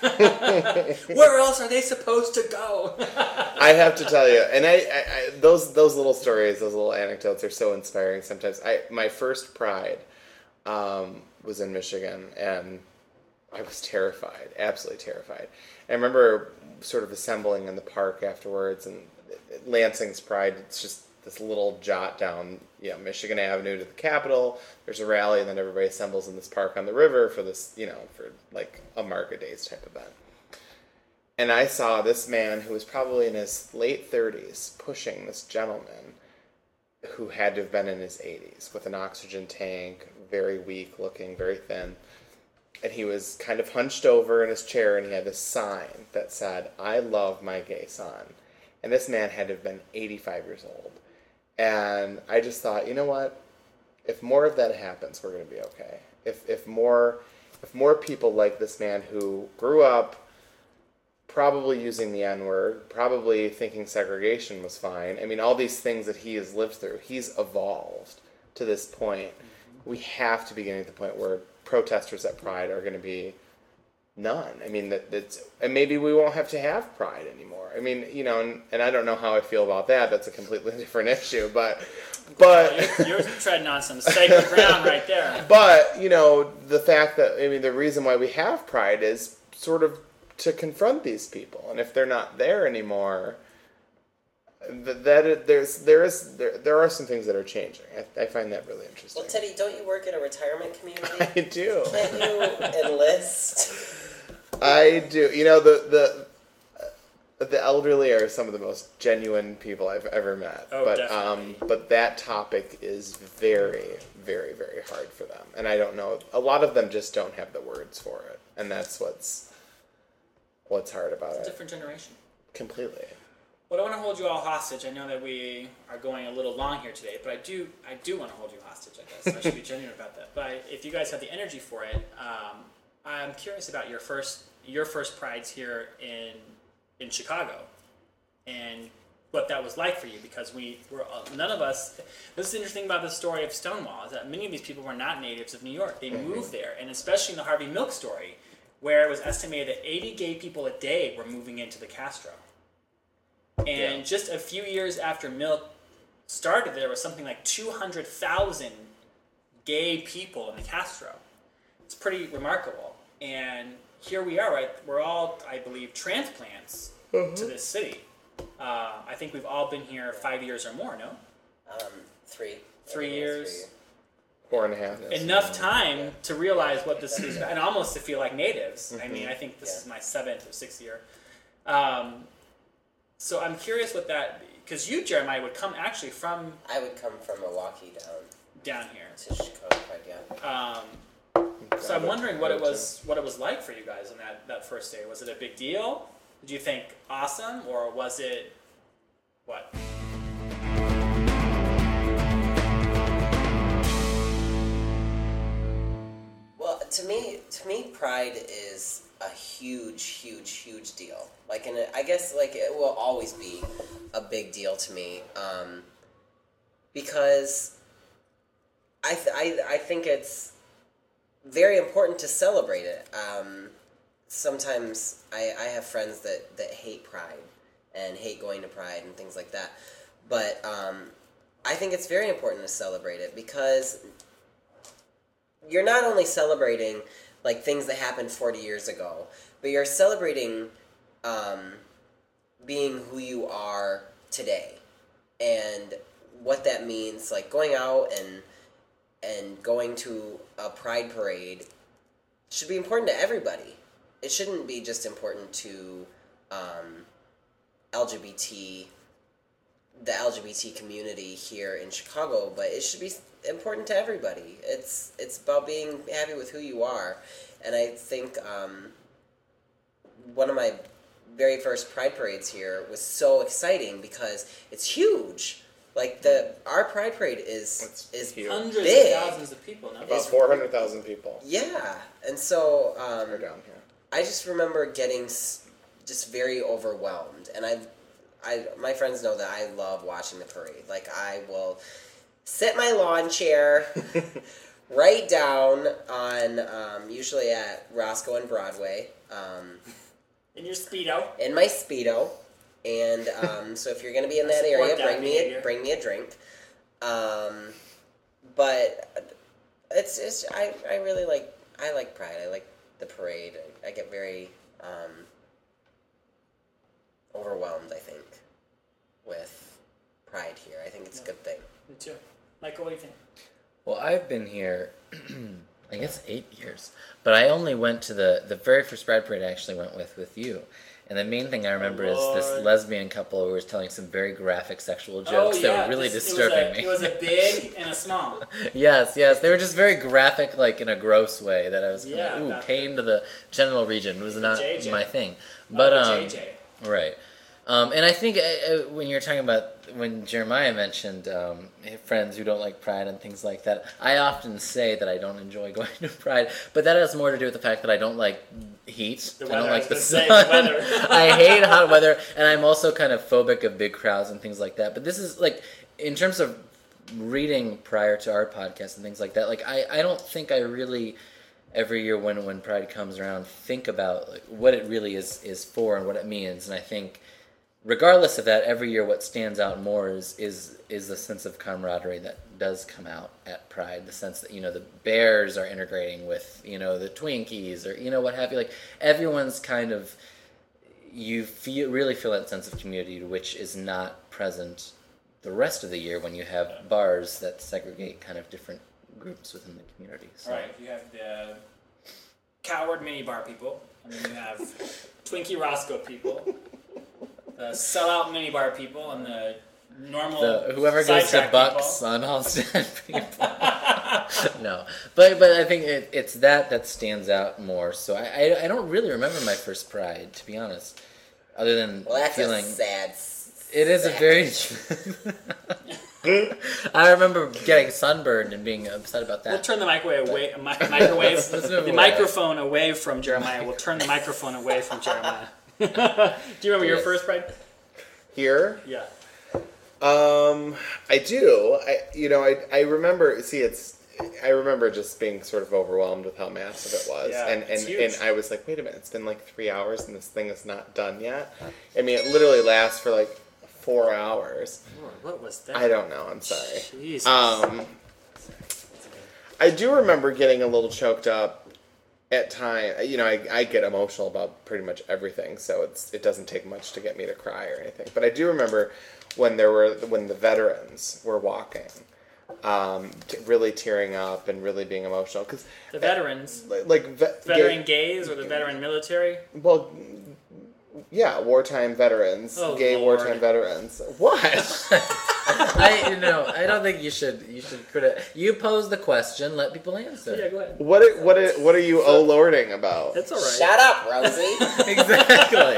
Where else are they supposed to go? I have to tell you, and I, I, I those those little stories, those little anecdotes are so inspiring. Sometimes, I my first Pride um, was in Michigan, and I was terrified, absolutely terrified. I remember sort of assembling in the park afterwards, and Lansing's Pride. It's just this little jot down, you know, Michigan Avenue to the Capitol. There's a rally, and then everybody assembles in this park on the river for this, you know, for like a Market Days type event. And I saw this man who was probably in his late thirties pushing this gentleman who had to have been in his eighties with an oxygen tank, very weak looking, very thin. And he was kind of hunched over in his chair, and he had this sign that said, "I love my gay son." And this man had to have been eighty-five years old. And I just thought, you know what? If more of that happens, we're going to be okay. If if more if more people like this man who grew up probably using the N-word, probably thinking segregation was fine. I mean, all these things that he has lived through, he's evolved to this point. Mm-hmm. We have to be getting to the point where protesters at Pride are going to be none. I mean, that that's, and maybe we won't have to have Pride anymore. I mean, you know, and, and I don't know how I feel about that. That's a completely different issue, but, but well, you're, you're treading on some sacred ground right there. But, you know, the fact that, I mean, the reason why we have Pride is sort of to confront these people. And if they're not there anymore, that, that there's, there is, there, there are some things that are changing. I, I find that really interesting. Well, Teddy, don't you work at a retirement community? I do. Can't you enlist? I do. You know, the the the elderly are some of the most genuine people I've ever met. Oh, but definitely. um, but that topic is very, very, very hard for them, and I don't know. A lot of them just don't have the words for it, and that's what's what's hard about It's a it. different generation. Completely. Well, I don't want to hold you all hostage. I know that we are going a little long here today, but I do I do want to hold you hostage, I guess. I should be genuine about that. But I, if you guys have the energy for it, um, I'm curious about your first your first Prides here in in Chicago, and what that was like for you, because we were none of us. This is the interesting about the story of Stonewall, is that many of these people were not natives of New York. They mm-hmm. moved there, and especially in the Harvey Milk story, where it was estimated that eighty gay people a day were moving into the Castro. And yeah. just a few years after Milk started, there was something like two hundred thousand gay people in the Castro. It's pretty remarkable. And here we are, right? We're all, I believe, transplants mm-hmm. to this city. Uh, I think we've all been here five years or more, no? Um, three. Three years. Three. Four and a half. Enough time yeah. to realize what this is, and almost to feel like natives. Mm-hmm. I mean, I think this yeah. is my seventh or sixth year. Um, so I'm curious what that, because you, Jeremiah, would come actually from... I would come from Milwaukee down. Down here. To Chicago, yeah. Um, so I'm wondering what it was what it was like for you guys on that, that first day. Was it a big deal? Did you think awesome, or was it what? Well, to me, to me, Pride is a huge, huge, huge deal. Like, and I guess like it will always be a big deal to me, um, because I, th- I I think it's very important to celebrate it. Um, sometimes I, I have friends that, that hate Pride and hate going to Pride and things like that. But um, I think it's very important to celebrate it, because you're not only celebrating like things that happened forty years ago, but you're celebrating um, being who you are today and what that means. Like going out and and going to a Pride parade should be important to everybody. It shouldn't be just important to um, L G B T, the L G B T community here in Chicago, but it should be important to everybody. It's it's about being happy with who you are, and I think um, one of my very first Pride parades here was so exciting because it's huge. Like the our Pride parade is It's is huge. Hundreds big. of thousands of people. No? About four hundred thousand people Yeah, and so um, are down here. I just remember getting s- just very overwhelmed, and I, I my friends know that I love watching the parade. Like I will sit my lawn chair right down on um, usually at Roscoe and Broadway um, In your Speedo. in my Speedo. And um, so if you're going to be in that area, that bring me a, behavior. bring me a drink. Um, but it's it's I, I really like I like Pride. I like the parade. I, I get very um, overwhelmed, I think. with Pride here. I think it's a good thing. Me too. Michael, what do you think? Well, I've been here, I guess eight years, but I only went to the the very first Pride Parade. I actually went with with you. And the main thing I remember Oh, is this Lord. lesbian couple who was telling some very graphic sexual jokes oh, that yeah. were really this- disturbing it was a, me. It was a big and a small. Yes, yes, they were just very graphic, like in a gross way. That I was kind Yeah, of, ooh, that- pain to the genital region was not J J. my thing. But oh, um, J J. right. Um, and I think uh, uh, when you're talking about when Jeremiah mentioned um, friends who don't like Pride and things like that, I often say that I don't enjoy going to Pride, but that has more to do with the fact that I don't like heat. The I weather, don't I like the was sun. gonna say, the weather. I hate hot weather, and I'm also kind of phobic of big crowds and things like that. But this is like, in terms of reading prior to our podcast and things like that, like I, I don't think I really every year when when Pride comes around think about like, what it really is is for and what it means, and I think. Regardless of that, every year what stands out more is is is the sense of camaraderie that does come out at Pride. The sense that, you know, the bears are integrating with, you know, the Twinkies or, you know, what have you. Like, everyone's kind of, you feel really feel that sense of community, which is not present the rest of the year when you have bars that segregate kind of different groups within the community. So. Right, you have the coward minibar people, and then you have Twinkie Roscoe people, the sellout minibar people, and the normal The, whoever goes to sidetrack Bucks people. on Halstead people. No, but but I think it, it's that that stands out more. So I, I I don't really remember my first Pride, to be honest, other than Well, that's feeling. a sad. s- It is a sad- very. I remember getting sunburned and being upset about We'll that. turn the microwave away. Mi- microwave. Let's move the away. microphone away from Jeremiah. We'll turn the microphone away from Jeremiah. Do you remember your Yes. first Pride? Here, Yeah. um, I do. I, you know, I, I remember. See, it's. I remember just being sort of overwhelmed with how massive it was, Yeah, and it's and, huge. and I was like, wait a minute, it's been like three hours and this thing is not done yet. I mean, it literally lasts for like four hours. Lord, what was that? I don't know. I'm sorry. Jesus. Um, I do remember getting a little choked up at time. You know, I, I get emotional about pretty much everything, so it's it doesn't take much to get me to cry or anything. But I do remember when there were when the veterans were walking, um, t- really tearing up and really being emotional because the veterans, like, like ve- veteran gay- gays or the veteran military. well. Yeah, wartime veterans, Oh, gay Lord. wartime veterans. What? I you know I don't think you should you should criti- You pose the question, let people answer. Yeah, go ahead. What? Are, what? Are, what are you oh lording about? That's all right. Shut up, Rosie. Exactly.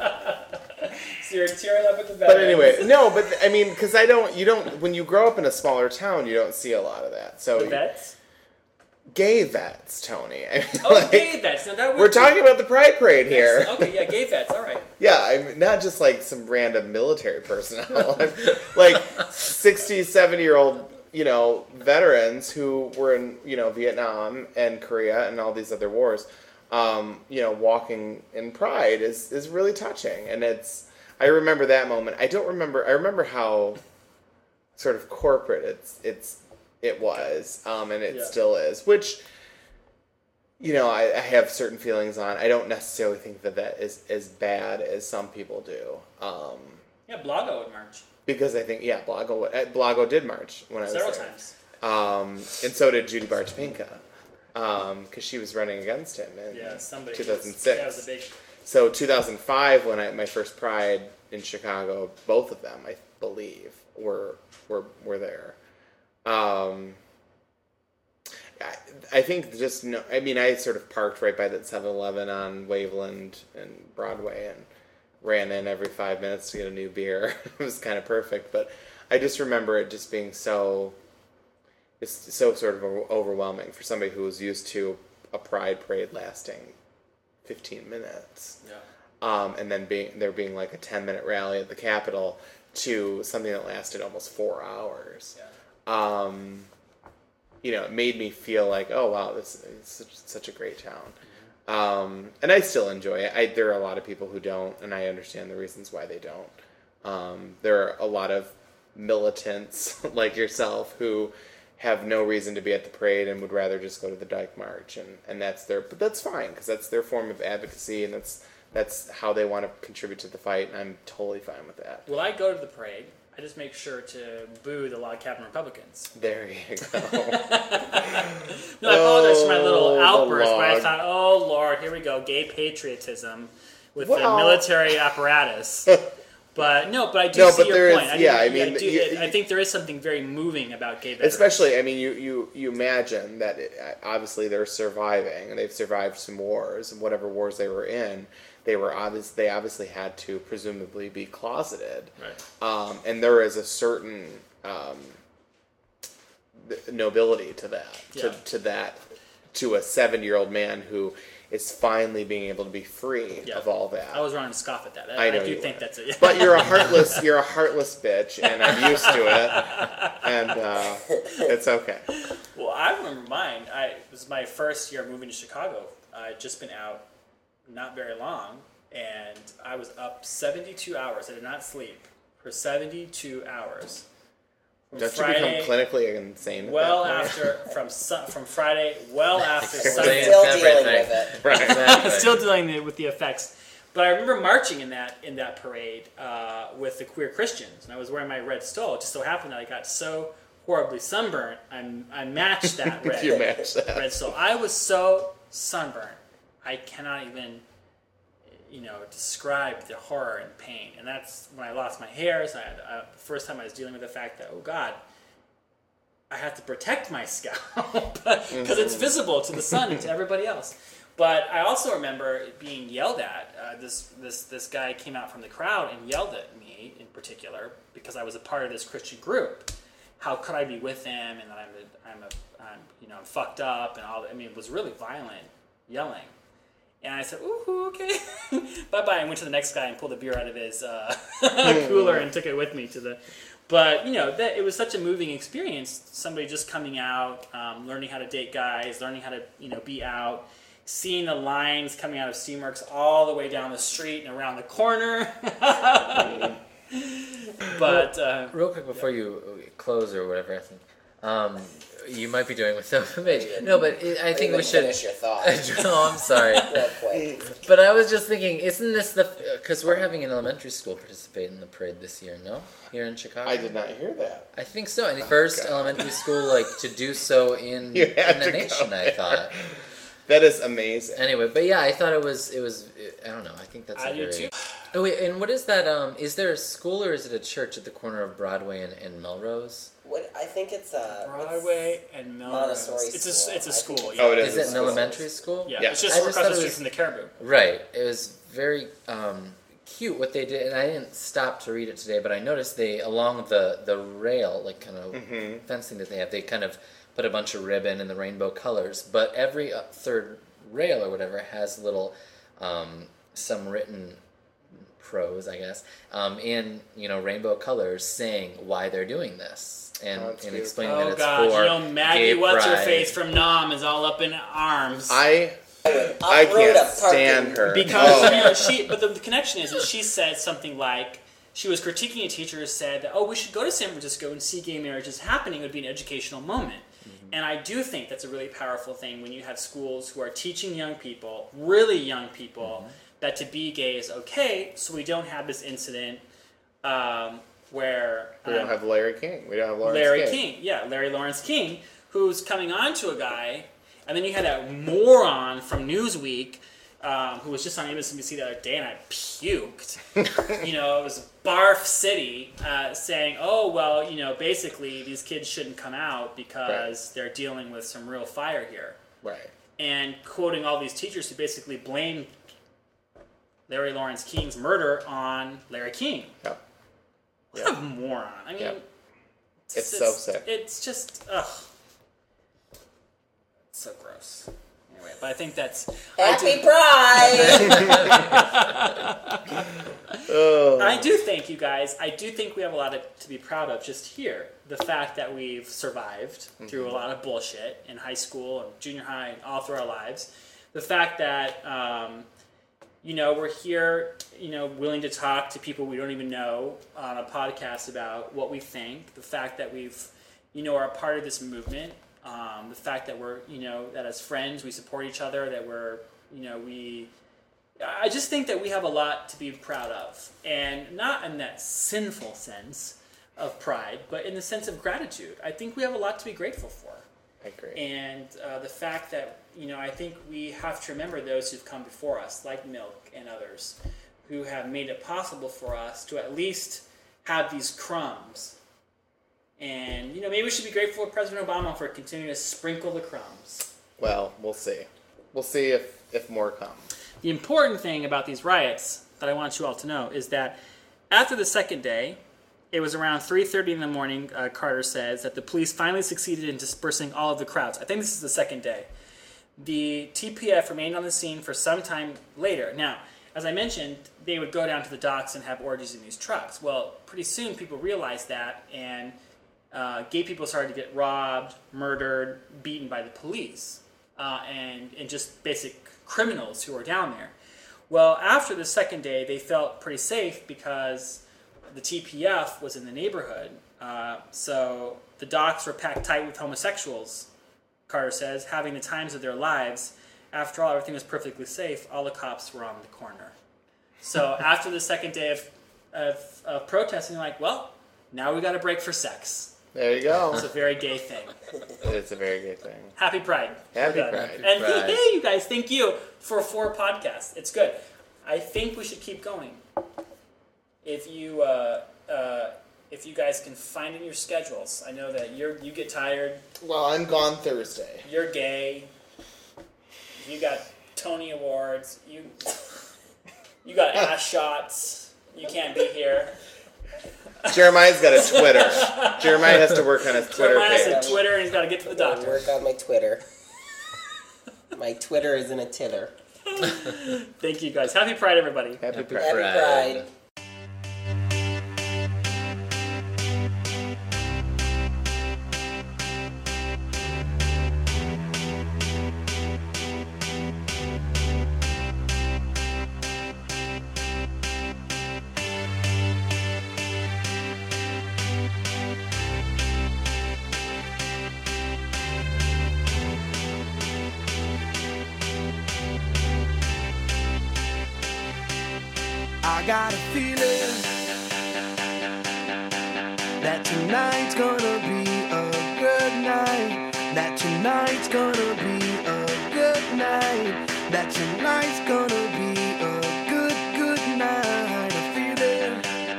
So you're tearing up at the But veterans. anyway, no, but I mean, because I don't, you don't, when you grow up in a smaller town, you don't see a lot of that. So the vets. gay vets, Tony. I mean, Oh, like, gay vets. Now that we're talking about the Pride Parade here. Okay, yeah, gay vets. All right. Yeah, I'm not just like some random military personnel. I'm like sixty, seventy year old, you know, veterans who were in, you know, Vietnam and Korea and all these other wars. Um, you know, walking in Pride is is really touching, and it's. I remember that moment. I don't remember. I remember how sort of corporate it's it's it was, um, and it Yeah. still is. Which, you know, I, I have certain feelings on. I don't necessarily think that that is as bad as some people do, um, Yeah, Blago would march because I think yeah, Blago uh, Blago did march when I was several there. times. Um, and so did Judy Bartopinka, because she was running against him in Yeah, somebody. two thousand six. Yeah, it was a big. So two thousand five, when I my first Pride in Chicago, both of them, I believe, were were were there. Um, I, I think just no. I mean, I sort of parked right by that seven eleven on Waveland and Broadway and ran in every five minutes to get a new beer. It was kind of perfect, but I just remember it just being so. It's so sort of overwhelming for somebody who was used to a Pride parade lasting fifteen minutes. Yeah. Um, and then being there being like a ten minute rally at the Capitol to something that lasted almost four hours. Yeah. Um, you know, it made me feel like, oh wow, this is such, such a great town. Um, and I still enjoy it. I, there are a lot of people who don't, and I understand the reasons why they don't. Um, there are a lot of militants like yourself who have no reason to be at the parade and would rather just go to the Dyke March, and, and that's their, but that's fine because that's their form of advocacy, and that's that's how they want to contribute to the fight, and I'm totally fine with that. Will I go to the parade? I just make sure to boo the Log Cabin Republicans. There you go. No, I apologize for my little Oh, the outburst, but I log. thought, oh Lord, here we go, gay patriotism with Well- the military apparatus. But no, but I do No, see but your there point. is- I yeah, do, I mean, do, you- I think there is something very moving about gay veterans. Especially, I mean, you, you, you imagine that it, obviously they're surviving, and they've survived some wars, and whatever wars they were in, they were obvious. They obviously had to presumably be closeted, Right. um, and there is a certain um, nobility to that, to, Yeah. to that, to a seven-year-old man who is finally being able to be free Yeah. of all that. I was wrong to scoff at that. I I, know do you think were. that's it. But you're a heartless, you're a heartless bitch, and I'm used to it, and uh, it's okay. Well, I remember mine. I, it was my first year moving to Chicago. I'd just been out not very long, and I was up seventy-two hours. I did not sleep for seventy-two hours. From Don't you Friday, become clinically insane? At well that point? after from su- from Friday, well after We're Sunday. still Everything. dealing with it. Right. Exactly. Still dealing with the effects. But I remember marching in that in that parade uh, with the queer Christians, and I was wearing my red stole. It just so happened that I got so horribly sunburnt, I, I matched that red. You match that. Red stole. I was so sunburnt, I cannot even, you know, describe the horror and pain. And that's when I lost my hair. So I had, uh, the first time I was dealing with the fact that, oh God, I have to protect my scalp because it's visible to the sun and to everybody else. But I also remember being yelled at. Uh, this this this guy came out from the crowd and yelled at me in particular because I was a part of this Christian group. How could I be with them? And that I'm a, I'm a I'm you know I'm fucked up and all. That. I mean, it was really violent yelling. And I said, ooh, okay, bye bye. And went to the next guy and pulled a beer out of his uh, cooler and took it with me to the. But you know, that it was such a moving experience. Somebody just coming out, um, learning how to date guys, learning how to you know be out, seeing the lines coming out of Steamworks all the way down the street and around the corner. But uh, Real quick before you close or whatever, I think um, you might be doing with the image. No, but it, I think Even we should. finish your thought No, I'm sorry. real quick. But I was just thinking, isn't this the because we're having an elementary school participate in the parade this year? No, here in Chicago. I did not hear that. I think so. And the first God. elementary school like to do so in, You had in the to go nation. I there. thought. That is amazing. Anyway, but yeah, I thought it was it was I don't know. I think that's a I do very. too. Oh wait, and what is that? Um, is there a school or is it a church at the corner of Broadway and, and Melrose? What I think it's a Broadway and Melrose. Montessori It's a school. it's a I school. think Yeah. Oh, it Is it an School. elementary school? Yeah, Yeah. it's just I across just the thought it street was- from the Caribou. Right. It was very um, cute what they did, and I didn't stop to read it today, but I noticed they along the the rail, like kind of Mhm. fencing that they have, they kind of put a bunch of ribbon in the rainbow colors. But every uh, third rail or whatever has little um, some written prose, I guess, um, in you know rainbow colors saying why they're doing this and, Oh, that's and beautiful. explaining that Oh it's God, for you know Maggie, gay what's her pride. face from Nom is all up in arms. I Uproot I can't a parking. stand her. Because Oh. you know she, but the, the connection is that she said something like she was critiquing a teacher who said that oh we should go to San Francisco and see gay marriages happening. It would be an educational moment, and I do think that's a really powerful thing when you have schools who are teaching young people, really young people, that to be gay is okay. So we don't have this incident um, where We don't um, have Larry King. We don't have Lawrence Larry King. King, yeah, Larry Lawrence King, who's coming on to a guy, and then you had that moron from Newsweek um, who was just on M S N B C the other day, and I puked. You know, it was Barf City uh, saying, "Oh well, you know, basically these kids shouldn't come out because they're dealing with some real fire here," Right. and quoting all these teachers who basically blamed Larry Lawrence King's murder on Larry King. Yep. What a moron! I mean. Yep. It's so sick. It's just ugh, it's so gross. Anyway, but I think that's Happy I do, Pride! Oh. I do think you guys. I do think we have a lot of, to be proud of just here. The fact that we've survived through a lot of bullshit in high school and junior high and all through our lives. The fact that um, you know we're here, you know, willing to talk to people we don't even know on a podcast about what we think. The fact that we've, you know, are a part of this movement. Um, the fact that we're, you know, that as friends we support each other. That we're, you know, we I just think that we have a lot to be proud of, and not in that sinful sense of pride, but in the sense of gratitude. I think we have a lot to be grateful for. I agree. And uh, the fact that, you know, I think we have to remember those who've come before us, like Milk and others, who have made it possible for us to at least have these crumbs. And, you know, maybe we should be grateful to President Obama for continuing to sprinkle the crumbs. Well, we'll see. We'll see if, if more come. The important thing about these riots that I want you all to know is that after the second day, it was around three thirty in the morning, uh, Carter says, that the police finally succeeded in dispersing all of the crowds. I think this is the second day. The T P F remained on the scene for some time later. Now, as I mentioned, they would go down to the docks and have orgies in these trucks. Well, pretty soon people realized that, and uh, gay people started to get robbed, murdered, beaten by the police, uh, and, and just basic criminals who were down there. Well, after the second day, they felt pretty safe because the T P F was in the neighborhood. Uh, so the docks were packed tight with homosexuals, Carter says, having the times of their lives. After all, everything was perfectly safe. All the cops were on the corner. So after the second day of, of, of protesting, like, well, now we got a break for sex. There you go. It's a very gay thing. It's a very good thing. Happy Pride. Happy We're done. Pride. And Pride. hey, you guys, thank you for four podcasts. It's good. I think we should keep going. If you uh, uh, if you guys can find in your schedules, I know that you're you get tired. Well, I'm gone Thursday. You're gay. You got Tony Awards. You you got ass shots. You can't be here. Jeremiah's got a Twitter. Jeremiah has to work on his Twitter Jeremiah has page. a Twitter, and he's got to get to the Gotta doctor. work on my Twitter. My Twitter isn't a titter. Thank you, guys. Happy Pride, everybody. Happy Happy Pride. Happy Pride. Pride. I got a feeling that tonight's gonna be a good night. That tonight's gonna be a good night. That tonight's gonna be a good, good night. A feeling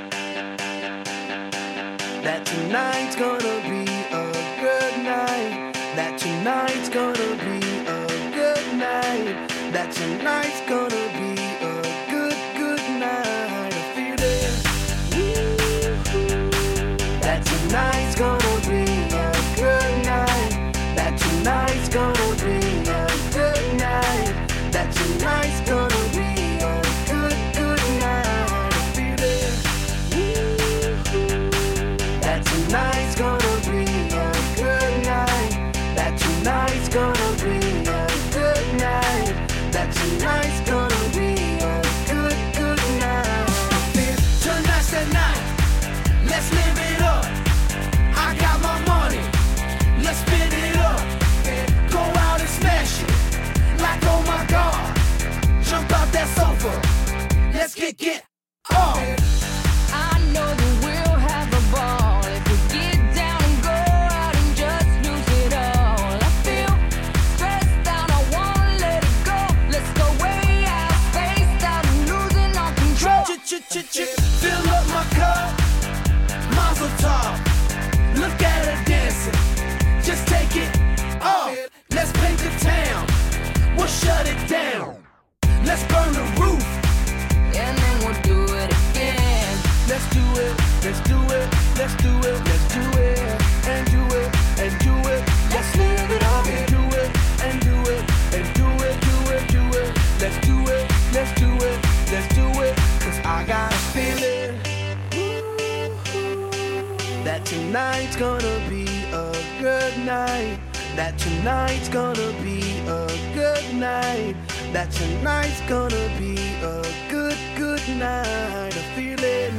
that tonight's gonna be a good night. That tonight's gonna be a good night. That tonight's gonna be a good, good night. A feeling that tonight's gonna be a good night. That tonight's gonna be a good night. That tonight's gonna be a good, good night. A feeling that tonight's gonna be a good night. That tonight's gonna be a good night. That tonight's gonna be a good, good night. Tonight's the night. Let's live it up. I got my money. Let's spin it up. Go out and smash it. Like, oh my God. Jump out that sofa. Let's get, get off. I know that we'll have a ball if we get down and go out and just lose it all. I feel stressed out, I wanna let it go. Let's go way out, spaced out and losing all control. Fill up my cup. Mazel tov. Look at her dancing. Just take it off. Let's paint the town. We'll shut it down. Let's burn the roof. And then we'll do it again. Let's do it, let's do it, let's do it, let's do it, and do it, and do it, let's live it up, and do it, and do it, and do it, do it, do it, let's do it, let's do it, let's do it, cause I got a feeling that tonight's gonna be a good night, that tonight's gonna be a good night, that tonight's gonna be a good, good night, a feeling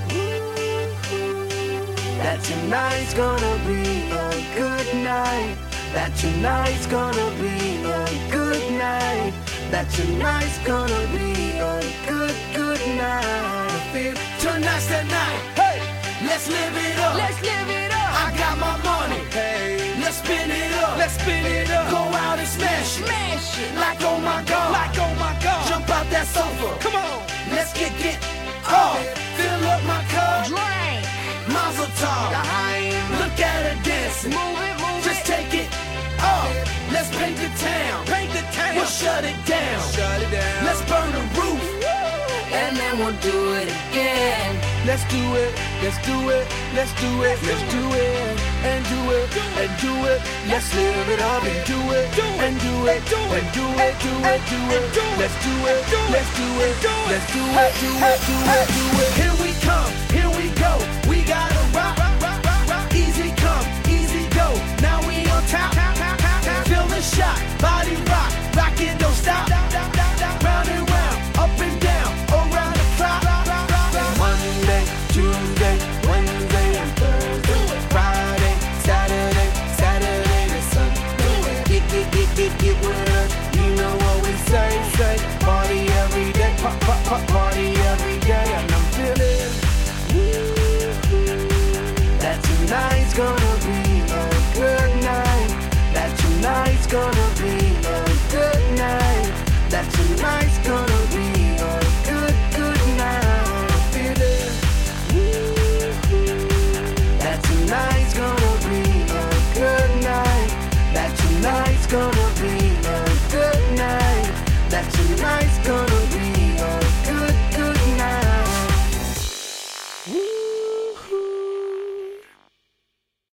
that tonight's gonna be a good night, that tonight's gonna be a good night, that tonight's gonna be a good, good night. I feel tonight's the night. Hey, let's live it up. Let's live it up. I got my money. Hey, let's spin it up. Let's spin it up. Go out and smash it. Smash it. Like oh my god. Like oh my god. Jump out that sofa. Come on. Let's get get up. Fill up my cup. Drink. Mazel tov. Look at her dancing. Move it, move Just it. take it up. Let's paint the town. Paint the town. We'll shut it down. Shut it down. Let's burn the roof. And then we'll do it again. Let's do it. Let's do it. Let's do it. Let's do it. And do it. And do it. Let's live it up and do it. And do it. And do it. Do it. Do it. Let's do it. Let's do it. Let's do it. Do it. Do it. Do it. Here we come. Here we go. We gotta rock. Easy come. Easy go. Now we on top. Feel the shot. Body rock. Rock it. Don't stop. Round and round. Up and down. Around the clock. Monday, Tuesday, Wednesday, and Thursday. Friday, Saturday, Saturday to Sunday. Get, get, get, get, get with us. You know what we say, say. Party every day. Pop, pop, pop, party every day. And I'm feeling woo-hoo. That tonight's gonna be a good night. That tonight's gonna